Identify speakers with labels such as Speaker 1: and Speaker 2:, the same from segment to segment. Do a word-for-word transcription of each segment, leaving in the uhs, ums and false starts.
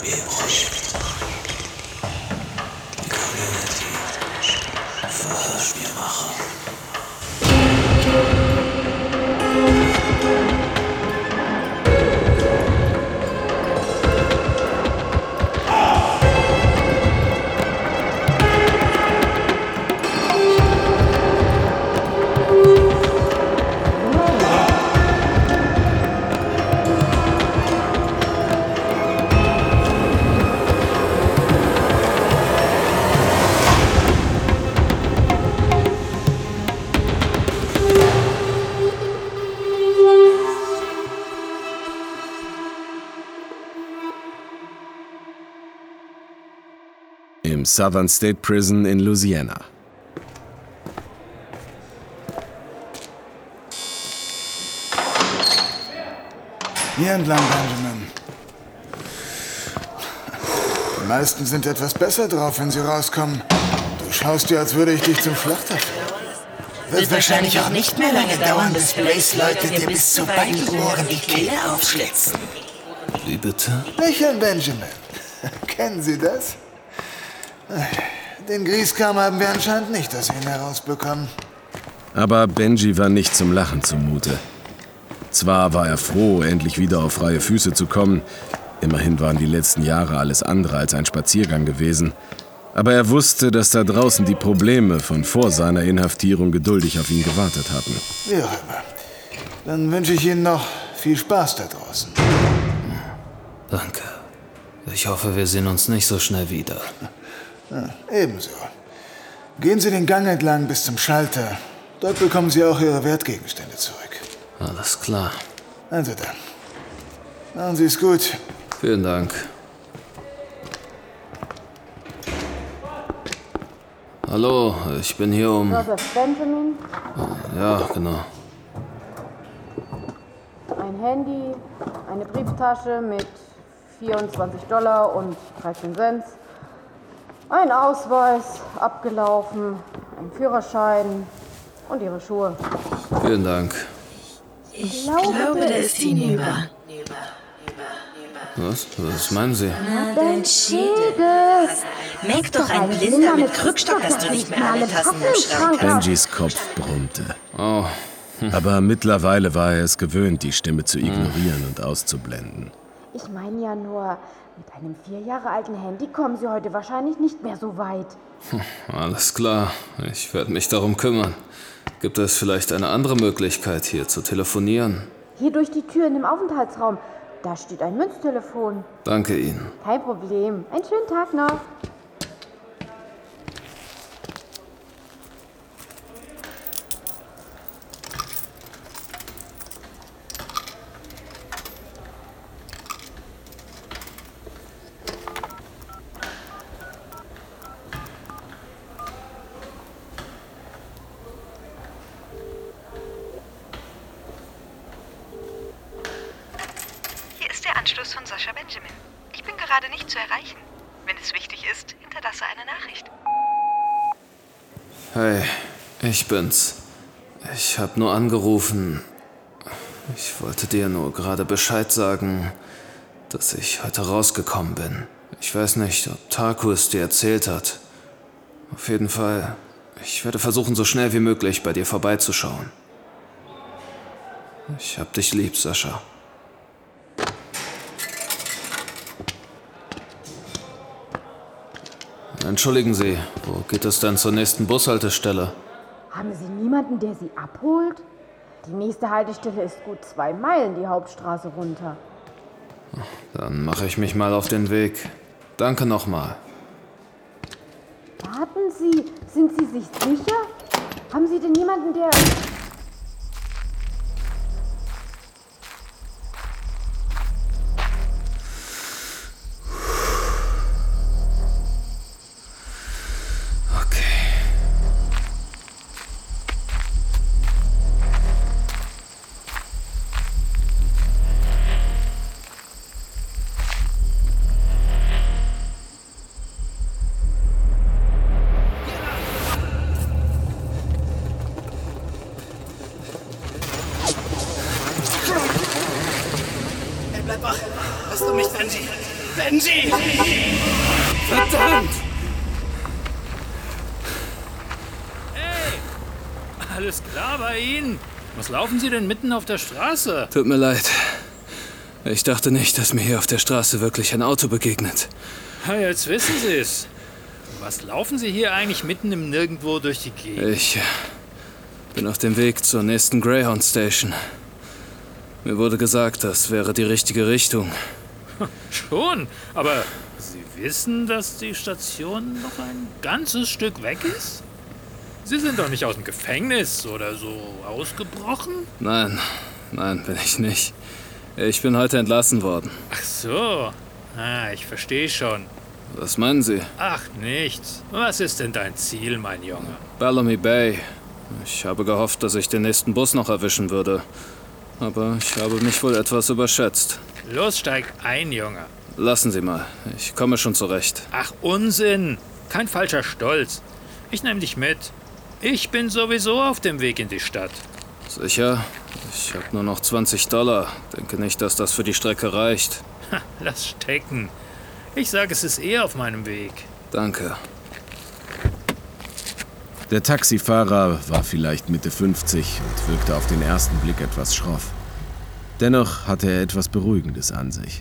Speaker 1: ببخشید کارنتی فرش میمخم
Speaker 2: Im Southern State Prison in Louisiana.
Speaker 3: Hier entlang, Benjamin. Die meisten sind etwas besser drauf, wenn sie rauskommen. Du schaust dir, als würde ich dich zum Schlachter führen.
Speaker 1: Wird wahrscheinlich auch nicht mehr lange dauern, bis Blaze-Leute dir bis zu beiden Ohren die Kehle aufschlitzen.
Speaker 2: Wie bitte?
Speaker 3: Lächeln, Benjamin. Kennen Sie das? Den Grieskram haben wir anscheinend nicht aus Ihnen herausbekommen.
Speaker 2: Aber Benji war nicht zum Lachen zumute. Zwar war er froh, endlich wieder auf freie Füße zu kommen. Immerhin waren die letzten Jahre alles andere als ein Spaziergang gewesen. Aber er wusste, dass da draußen die Probleme von vor seiner Inhaftierung geduldig auf ihn gewartet hatten.
Speaker 3: Wie auch immer. Dann wünsche ich Ihnen noch viel Spaß da draußen.
Speaker 4: Danke. Ich hoffe, wir sehen uns nicht so schnell wieder.
Speaker 3: Ja, ebenso. Gehen Sie den Gang entlang bis zum Schalter. Dort bekommen Sie auch Ihre Wertgegenstände zurück.
Speaker 4: Alles klar.
Speaker 3: Also dann. Machen Sie es gut.
Speaker 4: Vielen Dank. Hallo, ich bin hier um...
Speaker 5: Joseph Benjamin,
Speaker 4: Ja, genau.
Speaker 5: ein Handy, eine Brieftasche mit vierundzwanzig Dollar und dreizehn Cent, ein Ausweis, abgelaufen, ein Führerschein und Ihre Schuhe.
Speaker 4: Vielen Dank.
Speaker 1: Ich glaube, da ist hinüber.
Speaker 4: Was? Was meinen Sie?
Speaker 1: Na, dein Schädel. Merk doch ein Blinder mit Krückstock, dass du nicht mehr alle Tassen im Schrank hast.
Speaker 2: Benjis Kopf brummte.
Speaker 4: Oh,
Speaker 2: Aber mittlerweile war er es gewöhnt, die Stimme zu ignorieren und auszublenden.
Speaker 5: Ich meine ja nur, mit einem vier Jahre alten Handy kommen Sie heute wahrscheinlich nicht mehr so weit.
Speaker 4: alles klar. Ich werde mich darum kümmern. Gibt es vielleicht eine andere Möglichkeit, hier zu telefonieren?
Speaker 5: Hier durch die Tür in dem Aufenthaltsraum, da steht ein Münztelefon.
Speaker 4: Danke Ihnen.
Speaker 5: Kein Problem. Einen schönen Tag noch.
Speaker 6: Hier ist der Anschluss von Sascha Benjamin. Ich bin gerade nicht zu erreichen. Wenn es wichtig ist, hinterlasse eine Nachricht.
Speaker 4: Hey, ich bin's. Ich hab nur angerufen. Ich wollte dir nur gerade Bescheid sagen, dass ich heute rausgekommen bin. Ich weiß nicht, ob Taku es dir erzählt hat. Auf jeden Fall, ich werde versuchen, so schnell wie möglich bei dir vorbeizuschauen. Ich hab dich lieb, Sascha. Entschuldigen Sie, wo geht es denn zur nächsten Bushaltestelle?
Speaker 5: Haben Sie niemanden, der Sie abholt? Die nächste Haltestelle ist gut zwei Meilen die Hauptstraße runter.
Speaker 4: Dann mache ich mich mal auf den Weg. Danke nochmal.
Speaker 5: Warten Sie, sind Sie sich sicher? Haben Sie denn niemanden, der...
Speaker 1: Bleib wach. Hörst du mich, Benji?
Speaker 7: Benji!
Speaker 4: Verdammt!
Speaker 8: Hey! Alles klar bei Ihnen? Was laufen Sie denn mitten auf der Straße?
Speaker 4: Tut mir leid. Ich dachte nicht, dass mir hier auf der Straße wirklich ein Auto begegnet.
Speaker 8: Ja, jetzt wissen Sie es. Was laufen Sie hier eigentlich mitten im Nirgendwo durch die Gegend?
Speaker 4: Ich bin auf dem Weg zur nächsten Greyhound Station. Mir wurde gesagt, das wäre die richtige Richtung.
Speaker 8: Schon, aber Sie wissen, dass die Station noch ein ganzes Stück weg ist? Sie sind doch nicht aus dem Gefängnis oder so ausgebrochen?
Speaker 4: Nein, nein, bin ich nicht. Ich bin heute entlassen worden.
Speaker 8: Ach so, ah, ich verstehe schon.
Speaker 4: Was meinen Sie?
Speaker 8: Ach, nichts. Was ist denn dein Ziel, mein Junge?
Speaker 4: Bellamy Bay. Ich habe gehofft, dass ich den nächsten Bus noch erwischen würde. Aber ich habe mich wohl etwas überschätzt.
Speaker 8: Los, steig ein, Junge.
Speaker 4: Lassen Sie mal. Ich komme schon zurecht.
Speaker 8: Ach, Unsinn. Kein falscher Stolz. Ich nehme dich mit. Ich bin sowieso auf dem Weg in die Stadt.
Speaker 4: Sicher? Ich habe nur noch zwanzig Dollar. Denke nicht, dass das für die Strecke reicht.
Speaker 8: Ha, lass stecken. Ich sage, es ist eh auf meinem Weg.
Speaker 4: Danke.
Speaker 2: Der Taxifahrer war vielleicht Mitte fünfzig und wirkte auf den ersten Blick etwas schroff. Dennoch hatte er etwas Beruhigendes an sich.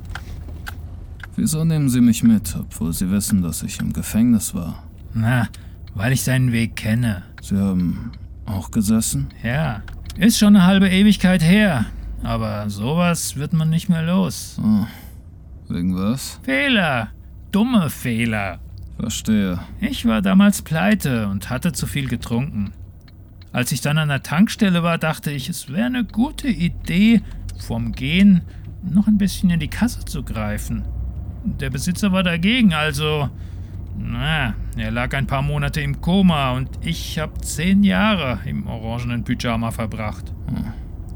Speaker 4: Wieso nehmen Sie mich mit, obwohl Sie wissen, dass ich im Gefängnis war?
Speaker 8: Na, weil ich seinen Weg kenne.
Speaker 4: Sie haben auch gesessen?
Speaker 8: Ja, ist schon eine halbe Ewigkeit her. Aber sowas wird man nicht mehr los.
Speaker 4: Oh. Wegen was?
Speaker 8: Fehler. Dumme Fehler.
Speaker 4: Verstehe.
Speaker 8: Ich war damals pleite und hatte zu viel getrunken. Als ich dann an der Tankstelle war, dachte ich, es wäre eine gute Idee, vorm Gehen noch ein bisschen in die Kasse zu greifen. Der Besitzer war dagegen, also... Na, er lag ein paar Monate im Koma und ich habe zehn Jahre im orangenen Pyjama verbracht.
Speaker 4: Hm.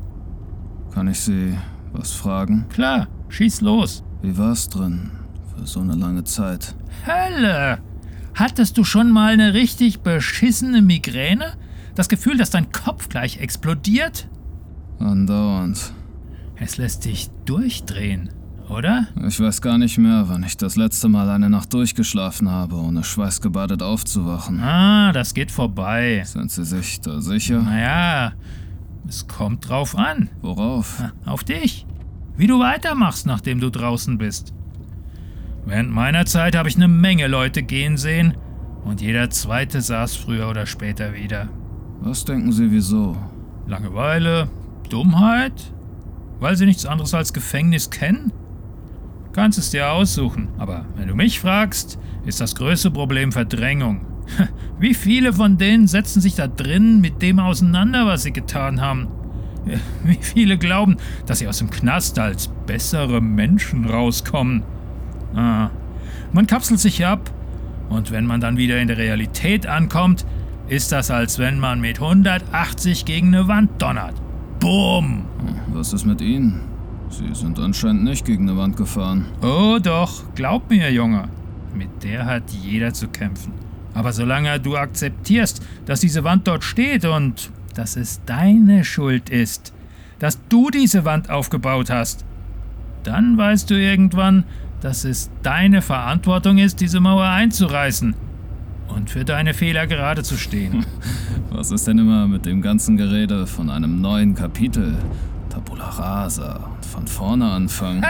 Speaker 4: Kann ich Sie was fragen?
Speaker 8: Klar, schieß los.
Speaker 4: Wie war's drin für so eine lange Zeit?
Speaker 8: Hölle! Hattest du schon mal eine richtig beschissene Migräne? Das Gefühl, dass dein Kopf gleich explodiert?
Speaker 4: Andauernd.
Speaker 8: Es lässt dich durchdrehen, oder?
Speaker 4: Ich weiß gar nicht mehr, wann ich das letzte Mal eine Nacht durchgeschlafen habe, ohne schweißgebadet aufzuwachen.
Speaker 8: Ah, das geht vorbei.
Speaker 4: Sind Sie sich da sicher?
Speaker 8: Naja, es kommt drauf an.
Speaker 4: Worauf?
Speaker 8: Auf dich. Wie du weitermachst, nachdem du draußen bist. Während meiner Zeit habe ich eine Menge Leute gehen sehen und jeder Zweite saß früher oder später wieder.
Speaker 4: Was denken Sie, wieso?
Speaker 8: Langeweile? Dummheit? Weil sie nichts anderes als Gefängnis kennen? Kannst es dir aussuchen, aber wenn du mich fragst, ist das größte Problem Verdrängung. Wie viele von denen setzen sich da drin mit dem auseinander, was sie getan haben? Wie viele glauben, dass sie aus dem Knast als bessere Menschen rauskommen? Ah, man kapselt sich ab und wenn man dann wieder in der Realität ankommt, ist das, als wenn man mit hundertachtzig gegen eine Wand donnert. Boom!
Speaker 4: Was ist mit Ihnen? Sie sind anscheinend nicht gegen eine Wand gefahren.
Speaker 8: Oh doch, glaub mir, Junge. Mit der hat jeder zu kämpfen. Aber solange du akzeptierst, dass diese Wand dort steht und dass es deine Schuld ist, dass du diese Wand aufgebaut hast, dann weißt du irgendwann, dass es deine Verantwortung ist, diese Mauer einzureißen und für deine Fehler gerade zu stehen.
Speaker 4: Was ist denn immer mit dem ganzen Gerede von einem neuen Kapitel? Tabula rasa und von vorne anfangen.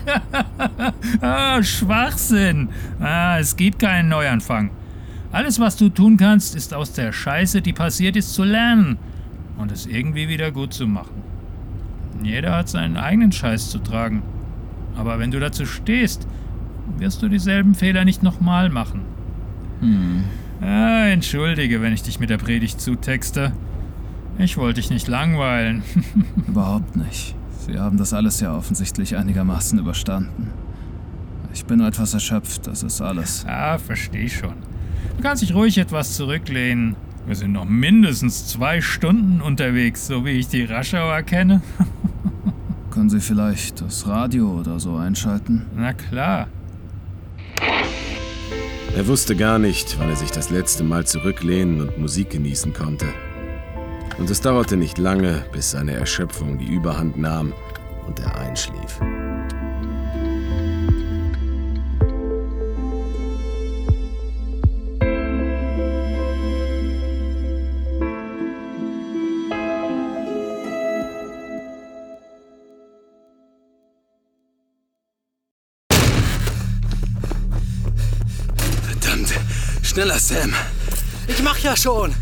Speaker 8: Ah, Schwachsinn. Ah, es gibt keinen Neuanfang. Alles, was du tun kannst, ist aus der Scheiße, die passiert ist, zu lernen und es irgendwie wieder gut zu machen. Jeder hat seinen eigenen Scheiß zu tragen. Aber wenn du dazu stehst, wirst du dieselben Fehler nicht nochmal machen.
Speaker 4: Hm.
Speaker 8: Ah, entschuldige, wenn ich dich mit der Predigt zutexte. Ich wollte dich nicht langweilen.
Speaker 4: Überhaupt nicht. Sie haben das alles ja offensichtlich einigermaßen überstanden. Ich bin nur etwas erschöpft, das ist alles.
Speaker 8: Ah, versteh schon. Du kannst dich ruhig etwas zurücklehnen. Wir sind noch mindestens zwei Stunden unterwegs, so wie ich die Raschauer kenne.
Speaker 4: Können Sie vielleicht das Radio oder so einschalten?
Speaker 8: Na klar.
Speaker 2: Er wusste gar nicht, wann er sich das letzte Mal zurücklehnen und Musik genießen konnte. Und es dauerte nicht lange, bis seine Erschöpfung die Überhand nahm und er einschlief.
Speaker 4: Schneller, Sam.
Speaker 7: Ich mach ja schon.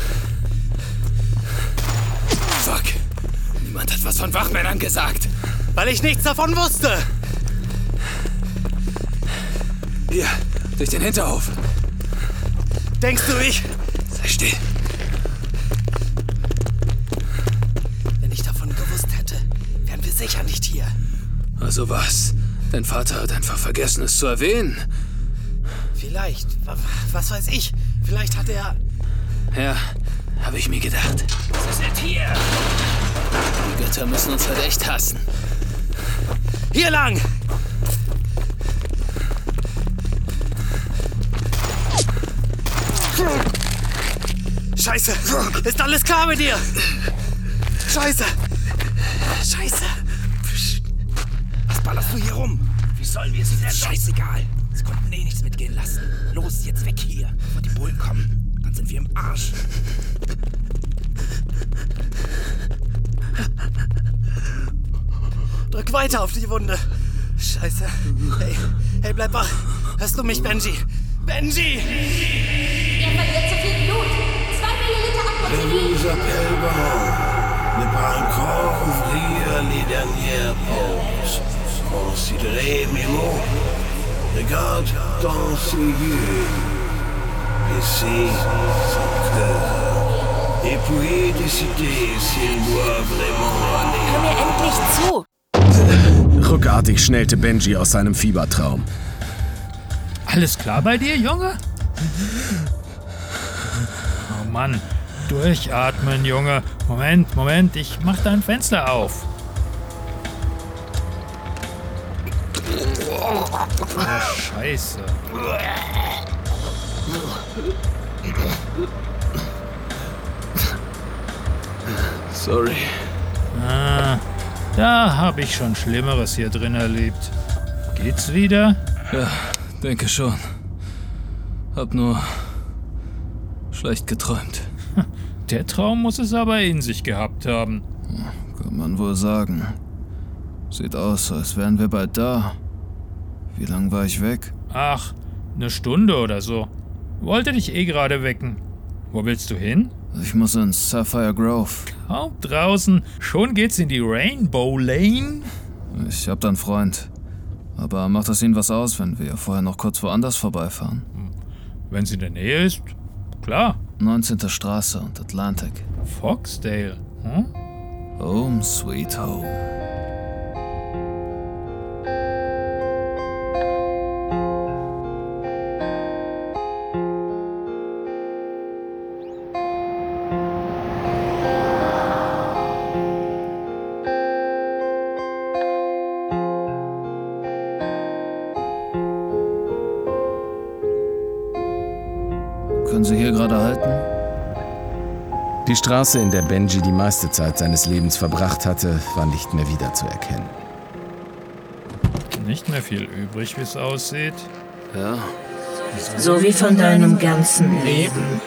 Speaker 4: Fuck. Niemand hat was von Wachmännern gesagt.
Speaker 7: Weil ich nichts davon wusste.
Speaker 4: Hier, durch den Hinterhof.
Speaker 7: Denkst du, ich...
Speaker 4: Sei still.
Speaker 7: Wenn ich davon gewusst hätte, wären wir sicher nicht hier.
Speaker 4: Also was? Dein Vater hat einfach vergessen, es zu erwähnen.
Speaker 7: Vielleicht. Was weiß ich. Vielleicht hat er...
Speaker 4: Ja, habe ich mir gedacht.
Speaker 7: Sie sind hier.
Speaker 4: Die Götter müssen uns halt echt hassen.
Speaker 7: Hier lang! Scheiße! Ist alles klar mit dir? Scheiße! Scheiße! Was ballerst du hier rum? Wie sollen wir sie denn? Scheißegal! Sie konnten eh nichts mitgehen lassen. Los, jetzt weg hier, bevor die Bullen kommen. Dann sind wir im Arsch. Drück weiter auf die Wunde. Scheiße. Hey, hey, bleib wach. Hörst du mich, Benji? Benji!
Speaker 9: Er verliert zu viel Blut. Zwei Milliliter Apotherin.
Speaker 10: Nous appelle ne pas encore ouvrir les dernières portes. Considérez mes mots. Regarde dans ses yeux. Laissez son cœur. Et puis décider s'il doit vraiment aller.
Speaker 9: Hör mir endlich zu.
Speaker 2: Ruckartig schnellte Benji aus seinem Fiebertraum.
Speaker 8: Alles klar bei dir, Junge? Oh Mann, durchatmen, Junge. Moment, Moment, ich mach dein Fenster auf. Oh, Scheiße.
Speaker 4: Sorry.
Speaker 8: Ah, da habe ich schon Schlimmeres hier drin erlebt. Geht's wieder?
Speaker 4: Ja, denke schon. Hab nur schlecht geträumt.
Speaker 8: Der Traum muss es aber in sich gehabt haben.
Speaker 4: Kann man wohl sagen. Sieht aus, als wären wir bald da. Wie lang war ich weg?
Speaker 8: Ach, eine Stunde oder so. Wollte dich eh gerade wecken. Wo willst du hin?
Speaker 4: Ich muss ins Sapphire Grove.
Speaker 8: Kaum draußen, schon geht's in die Rainbow Lane?
Speaker 4: Ich hab da einen Freund. Aber macht es Ihnen was aus, wenn wir vorher noch kurz woanders vorbeifahren?
Speaker 8: Wenn sie in der Nähe ist, klar.
Speaker 4: neunzehnte Straße und Atlantic.
Speaker 8: Foxdale, hm?
Speaker 4: Home sweet home. Können Sie hier gerade halten?
Speaker 2: Die Straße, in der Benji die meiste Zeit seines Lebens verbracht hatte, war nicht mehr wiederzuerkennen.
Speaker 8: Nicht mehr viel übrig, wie es aussieht.
Speaker 4: Ja.
Speaker 1: So wie von deinem ganzen Leben.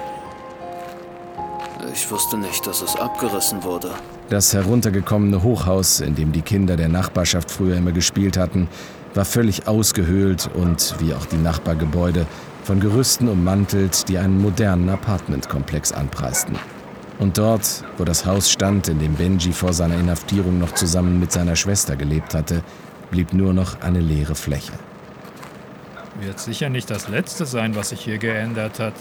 Speaker 4: Ich wusste nicht, dass es abgerissen wurde.
Speaker 2: Das heruntergekommene Hochhaus, in dem die Kinder der Nachbarschaft früher immer gespielt hatten, war völlig ausgehöhlt und, wie auch die Nachbargebäude, von Gerüsten ummantelt, die einen modernen Apartmentkomplex anpreisten. Und dort, wo das Haus stand, in dem Benji vor seiner Inhaftierung noch zusammen mit seiner Schwester gelebt hatte, blieb nur noch eine leere Fläche.
Speaker 8: Wird sicher nicht das Letzte sein, was sich hier geändert hat.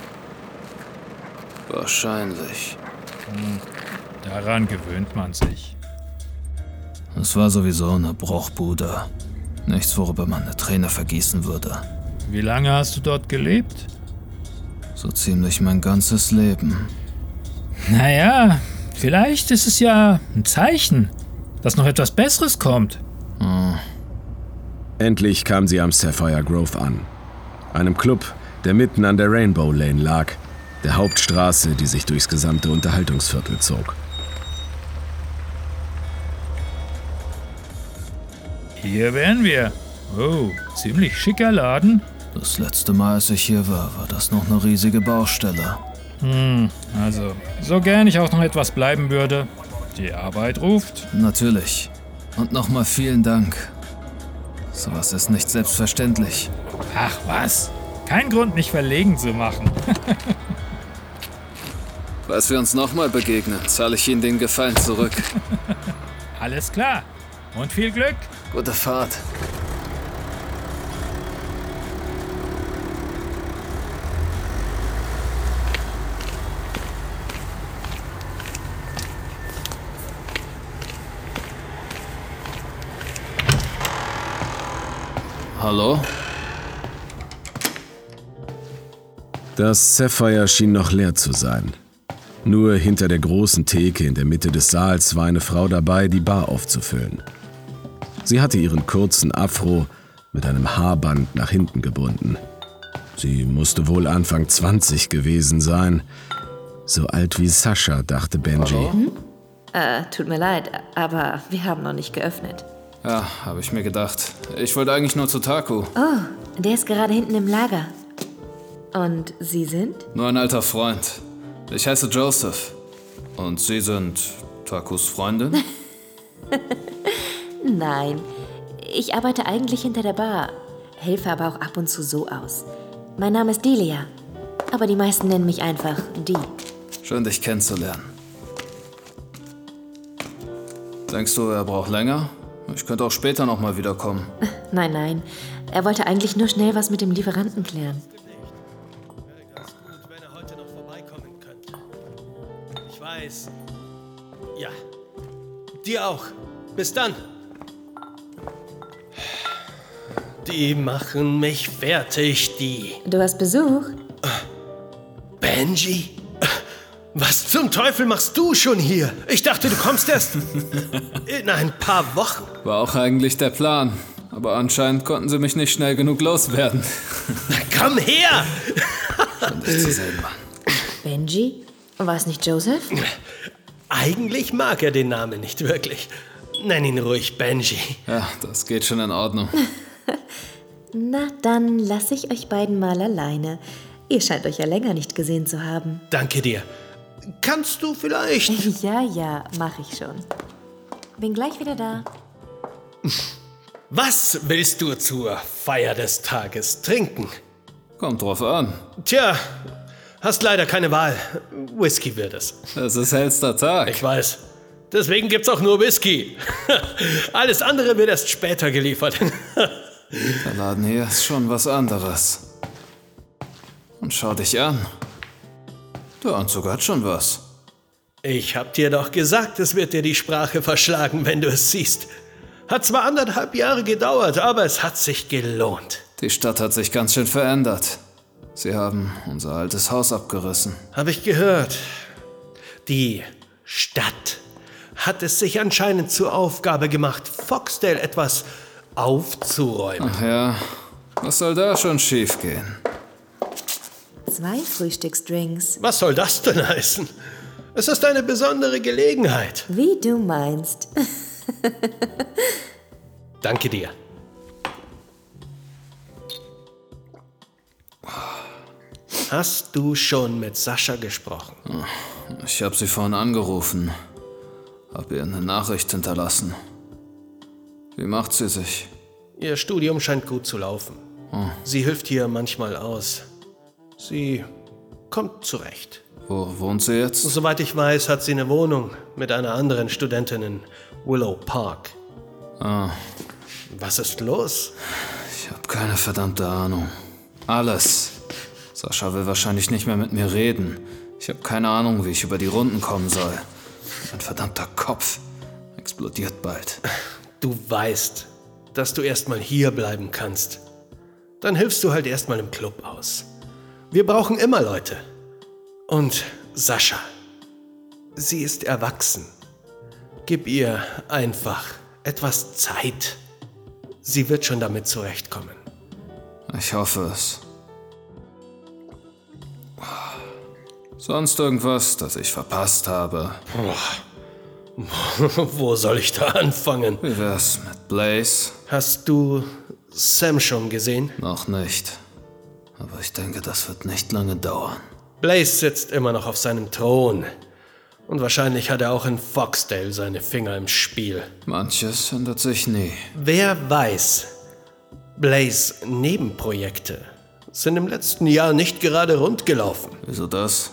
Speaker 4: Wahrscheinlich.
Speaker 8: Hm, daran gewöhnt man sich.
Speaker 4: Es war sowieso eine Bruchbude. Nichts, worüber man eine Träne vergießen würde.
Speaker 8: Wie lange hast du dort gelebt?
Speaker 4: So ziemlich mein ganzes Leben.
Speaker 8: Naja, vielleicht ist es ja ein Zeichen, dass noch etwas Besseres kommt.
Speaker 4: Hm.
Speaker 2: Endlich kam sie am Sapphire Grove an. Einem Club, der mitten an der Rainbow Lane lag, der Hauptstraße, die sich durchs gesamte Unterhaltungsviertel zog.
Speaker 8: Hier wären wir. Oh, ziemlich schicker Laden.
Speaker 4: Das letzte Mal, als ich hier war, war das noch eine riesige Baustelle.
Speaker 8: Hm, also, so gern ich auch noch etwas bleiben würde. Die Arbeit ruft.
Speaker 4: Natürlich. Und nochmal vielen Dank. Sowas ist nicht selbstverständlich.
Speaker 8: Ach was, Kein Grund, mich verlegen zu machen.
Speaker 4: Falls wir uns nochmal begegnen, zahle ich Ihnen den Gefallen zurück.
Speaker 8: Alles klar. Und viel Glück.
Speaker 4: Gute Fahrt. Hallo?
Speaker 2: Das Sapphire schien noch leer zu sein. Nur hinter der großen Theke in der Mitte des Saals war eine Frau dabei, die Bar aufzufüllen. Sie hatte ihren kurzen Afro mit einem Haarband nach hinten gebunden. Sie musste wohl Anfang zwanzig gewesen sein. So alt wie Sascha, dachte Benji.
Speaker 11: Hm? Äh, tut mir leid, aber wir haben noch nicht geöffnet.
Speaker 4: Ja, habe ich mir gedacht. Ich wollte eigentlich nur zu Taku.
Speaker 11: Oh, der ist gerade hinten im Lager. Und Sie sind?
Speaker 4: Nur ein alter Freund. Ich heiße Joseph. Und Sie sind Takus Freundin?
Speaker 11: Nein, ich arbeite eigentlich hinter der Bar, helfe aber auch ab und zu so aus. Mein Name ist Delia, aber die meisten nennen mich einfach Dee.
Speaker 4: Schön, dich kennenzulernen. Denkst du, er braucht länger? Ich könnte auch später noch mal wiederkommen.
Speaker 11: Nein, nein, er wollte eigentlich nur schnell was mit dem Lieferanten klären.
Speaker 7: Ich weiß. Ja. Dir auch. Bis dann. Die machen mich fertig, die.
Speaker 11: Du hast Besuch?
Speaker 7: Benji? Was zum Teufel machst du schon hier? Ich dachte, du kommst erst in ein paar Wochen.
Speaker 4: War auch eigentlich der Plan. Aber anscheinend konnten sie mich nicht schnell genug loswerden.
Speaker 7: Komm her!
Speaker 4: Schön, dich zu sehen, Mann.
Speaker 11: Benji? War es nicht Joseph?
Speaker 7: Eigentlich mag er den Namen nicht wirklich. Nenn ihn ruhig Benji.
Speaker 4: Ja, das geht schon in Ordnung.
Speaker 11: Na, dann lasse ich euch beiden mal alleine. Ihr scheint euch ja länger nicht gesehen zu haben.
Speaker 7: Danke dir. Kannst du vielleicht...
Speaker 11: Ja, ja, mach ich schon. Bin gleich wieder da.
Speaker 7: Was willst du zur Feier des Tages trinken?
Speaker 4: Kommt drauf an.
Speaker 7: Tja, hast leider keine Wahl. Whisky wird es.
Speaker 4: Es ist hellster Tag.
Speaker 7: Ich weiß. Deswegen gibt's auch nur Whisky. Alles andere wird erst später geliefert.
Speaker 4: Der Laden hier ist schon was anderes. Und schau dich an. Der Anzug hat schon was.
Speaker 7: Ich hab dir doch gesagt, es wird dir die Sprache verschlagen, wenn du es siehst. Hat zwar anderthalb Jahre gedauert, aber es hat sich gelohnt.
Speaker 4: Die Stadt hat sich ganz schön verändert. Sie haben unser altes Haus abgerissen.
Speaker 7: Hab ich gehört. Die Stadt hat es sich anscheinend zur Aufgabe gemacht, Foxdale etwas aufzuräumen.
Speaker 4: Ach ja, was soll da schon schiefgehen?
Speaker 11: Zwei Frühstücksdrinks.
Speaker 7: Was soll das denn heißen? Es ist eine besondere Gelegenheit.
Speaker 11: Wie du meinst.
Speaker 7: Danke dir. Hast du schon mit Sascha gesprochen?
Speaker 4: Ich habe sie vorhin angerufen. Hab ihr eine Nachricht hinterlassen. Wie macht sie sich?
Speaker 7: Ihr Studium scheint gut zu laufen.
Speaker 4: Oh.
Speaker 7: Sie hilft hier manchmal aus. Sie kommt zurecht.
Speaker 4: Wo wohnt sie jetzt?
Speaker 7: Soweit ich weiß, hat sie eine Wohnung mit einer anderen Studentin in Willow Park.
Speaker 4: Ah.
Speaker 7: Was ist los?
Speaker 4: Ich habe keine verdammte Ahnung. Alles. Sascha will wahrscheinlich nicht mehr mit mir reden. Ich habe keine Ahnung, wie ich über die Runden kommen soll. Mein verdammter Kopf explodiert bald.
Speaker 7: Du weißt, dass du erstmal hier bleiben kannst. Dann hilfst du halt erstmal im Club aus. Wir brauchen immer Leute. Und Sascha, sie ist erwachsen. Gib ihr einfach etwas Zeit. Sie wird schon damit zurechtkommen.
Speaker 4: Ich hoffe es. Sonst irgendwas, das ich verpasst habe?
Speaker 7: Wo soll ich da anfangen?
Speaker 4: Wie wär's mit Blaze?
Speaker 7: Hast du Sam schon gesehen?
Speaker 4: Noch nicht. Aber ich denke, das wird nicht lange dauern.
Speaker 7: Blaze sitzt immer noch auf seinem Thron. Und wahrscheinlich hat er auch in Foxdale seine Finger im Spiel.
Speaker 4: Manches ändert sich nie.
Speaker 7: Wer weiß, Blaze Nebenprojekte
Speaker 12: sind im letzten Jahr nicht gerade rund gelaufen.
Speaker 4: Wieso das?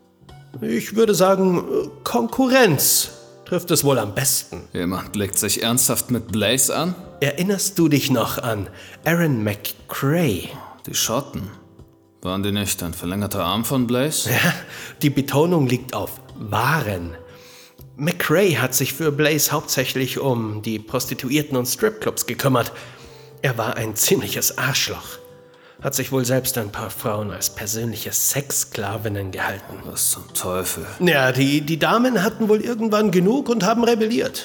Speaker 12: Ich würde sagen, Konkurrenz trifft es wohl am besten.
Speaker 4: Jemand legt sich ernsthaft mit Blaze an?
Speaker 12: Erinnerst du dich noch an Aaron McCray?
Speaker 4: Die Schotten. Waren die nicht ein verlängerter Arm von Blaze?
Speaker 12: Ja, die Betonung liegt auf waren. McCray hat sich für Blaze hauptsächlich um die Prostituierten und Stripclubs gekümmert. Er war ein ziemliches Arschloch. Hat sich wohl selbst ein paar Frauen als persönliche Sexsklavinnen gehalten.
Speaker 4: Was zum Teufel?
Speaker 12: Ja, die, die Damen hatten wohl irgendwann genug und haben rebelliert.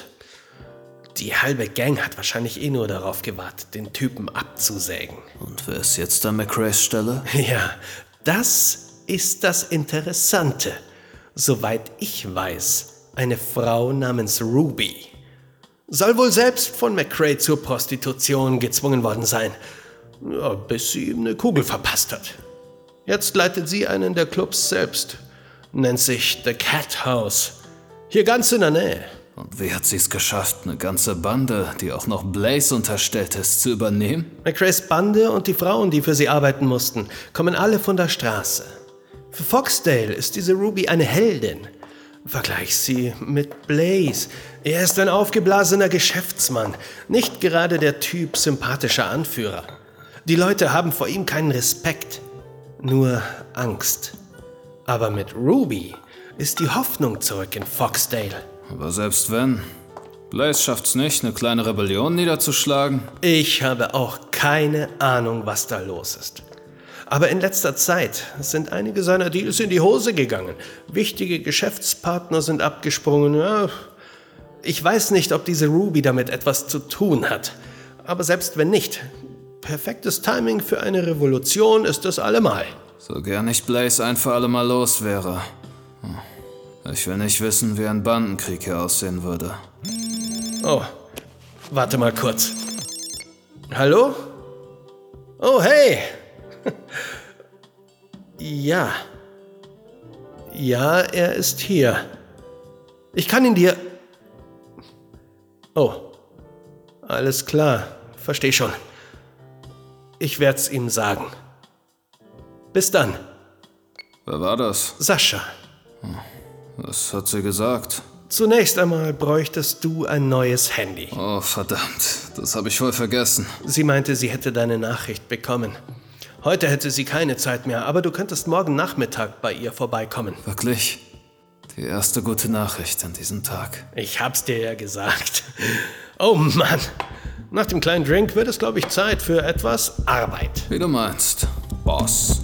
Speaker 12: Die halbe Gang hat wahrscheinlich eh nur darauf gewartet, den Typen abzusägen.
Speaker 4: Und wer ist jetzt an McCrays Stelle?
Speaker 12: Ja, das ist das Interessante. Soweit ich weiß, eine Frau namens Ruby. Soll wohl selbst von McCray zur Prostitution gezwungen worden sein. Ja, bis sie ihm eine Kugel verpasst hat. Jetzt leitet sie einen der Clubs selbst. Nennt sich The Cat House. Hier ganz in der Nähe.
Speaker 4: Und wie hat sie es geschafft, eine ganze Bande, die auch noch Blaze unterstellt ist, zu übernehmen?
Speaker 12: McCrays Bande und die Frauen, die für sie arbeiten mussten, kommen alle von der Straße. Für Foxdale ist diese Ruby eine Heldin. Vergleich sie mit Blaze. Er ist ein aufgeblasener Geschäftsmann, nicht gerade der Typ sympathischer Anführer. Die Leute haben vor ihm keinen Respekt, nur Angst. Aber mit Ruby ist die Hoffnung zurück in Foxdale.
Speaker 4: Aber selbst wenn, Blaze schafft's nicht, eine kleine Rebellion niederzuschlagen.
Speaker 12: Ich habe auch keine Ahnung, was da los ist. Aber in letzter Zeit sind einige seiner Deals in die Hose gegangen. Wichtige Geschäftspartner sind abgesprungen. Ja, ich weiß nicht, ob diese Ruby damit etwas zu tun hat. Aber selbst wenn nicht, perfektes Timing für eine Revolution ist es allemal.
Speaker 4: So gern ich Blaze ein für alle Mal los wäre. Ich will nicht wissen, wie ein Bandenkrieg hier aussehen würde.
Speaker 12: Oh, warte mal kurz. Hallo? Oh, hey! Ja. Ja, er ist hier. Ich kann ihn dir... Oh, alles klar. Versteh schon. Ich werd's ihm sagen. Bis dann.
Speaker 4: Wer war das?
Speaker 12: Sascha.
Speaker 4: Was hat sie gesagt?
Speaker 12: Zunächst einmal bräuchtest du ein neues Handy.
Speaker 4: Oh, verdammt. Das habe ich voll vergessen.
Speaker 12: Sie meinte, sie hätte deine Nachricht bekommen. Heute hätte sie keine Zeit mehr, aber du könntest morgen Nachmittag bei ihr vorbeikommen.
Speaker 4: Wirklich? Die erste gute Nachricht an diesem Tag.
Speaker 12: Ich hab's dir ja gesagt. Oh Mann. Nach dem kleinen Drink wird es, glaube ich, Zeit für etwas Arbeit.
Speaker 4: Wie du meinst, Boss.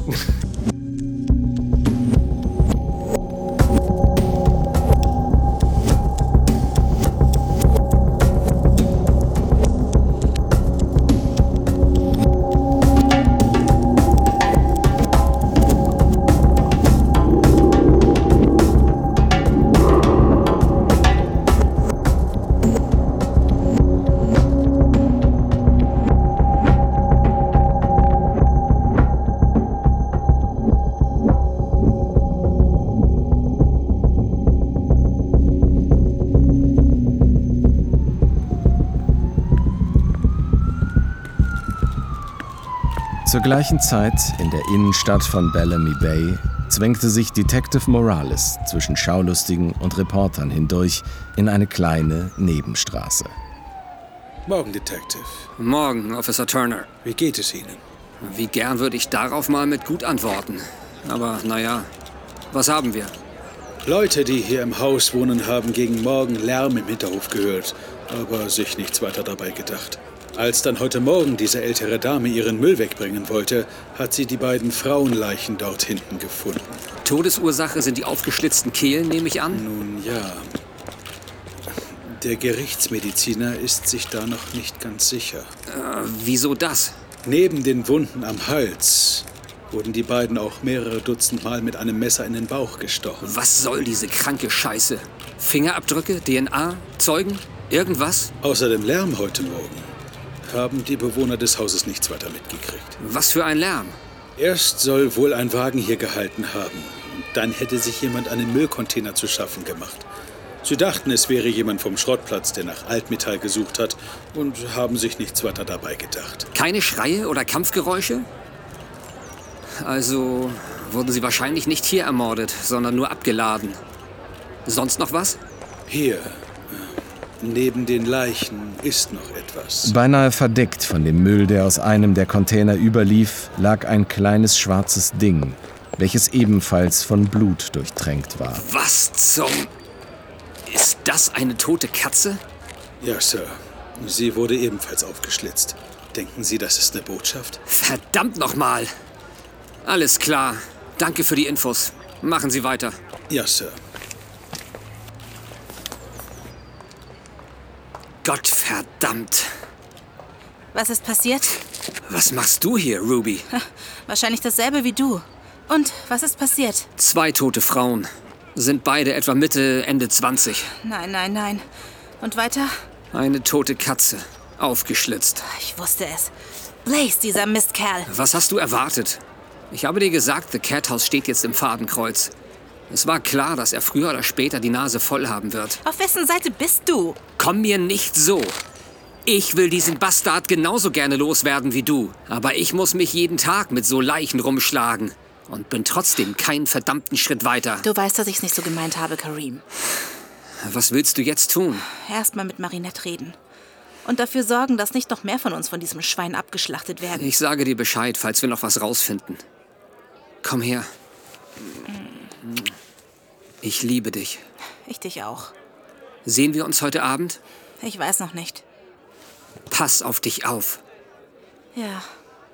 Speaker 2: Zur gleichen Zeit in der Innenstadt von Bellamy Bay zwängte sich Detective Morales zwischen Schaulustigen und Reportern hindurch in eine kleine Nebenstraße.
Speaker 13: Morgen, Detective.
Speaker 14: Morgen, Officer Turner.
Speaker 13: Wie geht es Ihnen?
Speaker 14: Wie gern würde ich darauf mal mit gut antworten. Aber naja, was haben wir?
Speaker 13: Leute, die hier im Haus wohnen, haben gegen Morgen Lärm im Hinterhof gehört, aber sich nichts weiter dabei gedacht. Als dann heute Morgen diese ältere Dame ihren Müll wegbringen wollte, hat sie die beiden Frauenleichen dort hinten gefunden.
Speaker 14: Todesursache sind die aufgeschlitzten Kehlen, nehme ich an?
Speaker 13: Nun ja. Der Gerichtsmediziner ist sich da noch nicht ganz sicher.
Speaker 14: Äh, wieso das?
Speaker 13: Neben den Wunden am Hals wurden die beiden auch mehrere Dutzend Mal mit einem Messer in den Bauch gestochen.
Speaker 14: Was soll diese kranke Scheiße? Fingerabdrücke, D N A, Zeugen, irgendwas?
Speaker 13: Außer dem Lärm heute Morgen haben die Bewohner des Hauses nichts weiter mitgekriegt.
Speaker 14: Was für ein Lärm?
Speaker 13: Erst soll wohl ein Wagen hier gehalten haben. Und dann hätte sich jemand einen Müllcontainer zu schaffen gemacht. Sie dachten, es wäre jemand vom Schrottplatz, der nach Altmetall gesucht hat, und haben sich nichts weiter dabei gedacht.
Speaker 14: Keine Schreie oder Kampfgeräusche? Also wurden sie wahrscheinlich nicht hier ermordet, sondern nur abgeladen. Sonst noch was?
Speaker 13: Hier, neben den Leichen, ist noch etwas.
Speaker 2: Beinahe verdeckt von dem Müll, der aus einem der Container überlief, lag ein kleines schwarzes Ding, welches ebenfalls von Blut durchtränkt war.
Speaker 14: Was zum... Ist das eine tote Katze?
Speaker 13: Ja, Sir. Sie wurde ebenfalls aufgeschlitzt. Denken Sie, das ist eine Botschaft?
Speaker 14: Verdammt nochmal! Alles klar. Danke für die Infos. Machen Sie weiter.
Speaker 13: Ja, Sir.
Speaker 14: Gott verdammt.
Speaker 15: Was ist passiert?
Speaker 14: Was machst du hier, Ruby?
Speaker 15: Wahrscheinlich dasselbe wie du. Und, was ist passiert?
Speaker 14: Zwei tote Frauen. Sind beide etwa Mitte, Ende zwanzig.
Speaker 15: Nein, nein, nein. Und weiter?
Speaker 14: Eine tote Katze. Aufgeschlitzt.
Speaker 15: Ich wusste es. Blaze, dieser Mistkerl.
Speaker 14: Was hast du erwartet? Ich habe dir gesagt, The Cat House steht jetzt im Fadenkreuz. Es war klar, dass er früher oder später die Nase voll haben wird.
Speaker 15: Auf wessen Seite bist du?
Speaker 14: Komm mir nicht so. Ich will diesen Bastard genauso gerne loswerden wie du. Aber ich muss mich jeden Tag mit so Leichen rumschlagen. Und bin trotzdem keinen verdammten Schritt weiter.
Speaker 15: Du weißt, dass ich's nicht so gemeint habe, Kareem.
Speaker 14: Was willst du jetzt tun?
Speaker 15: Erstmal mit Marinette reden. Und dafür sorgen, dass nicht noch mehr von uns von diesem Schwein abgeschlachtet werden.
Speaker 14: Ich sage dir Bescheid, falls wir noch was rausfinden. Komm her. Ich liebe dich.
Speaker 15: Ich dich auch.
Speaker 14: Sehen wir uns heute Abend?
Speaker 15: Ich weiß noch nicht.
Speaker 14: Pass auf dich auf.
Speaker 15: Ja.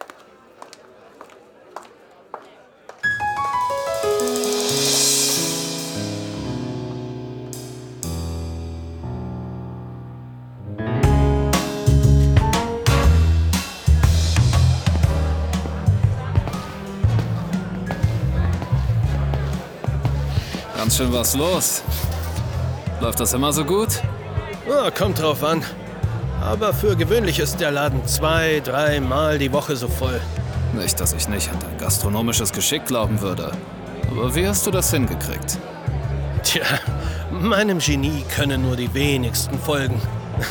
Speaker 4: Ganz schön was los. Läuft das immer so gut?
Speaker 12: Oh, kommt drauf an. Aber für gewöhnlich ist der Laden zwei, dreimal die Woche so voll.
Speaker 4: Nicht, dass ich nicht an dein gastronomisches Geschick glauben würde. Aber wie hast du das hingekriegt?
Speaker 12: Tja, meinem Genie können nur die wenigsten folgen.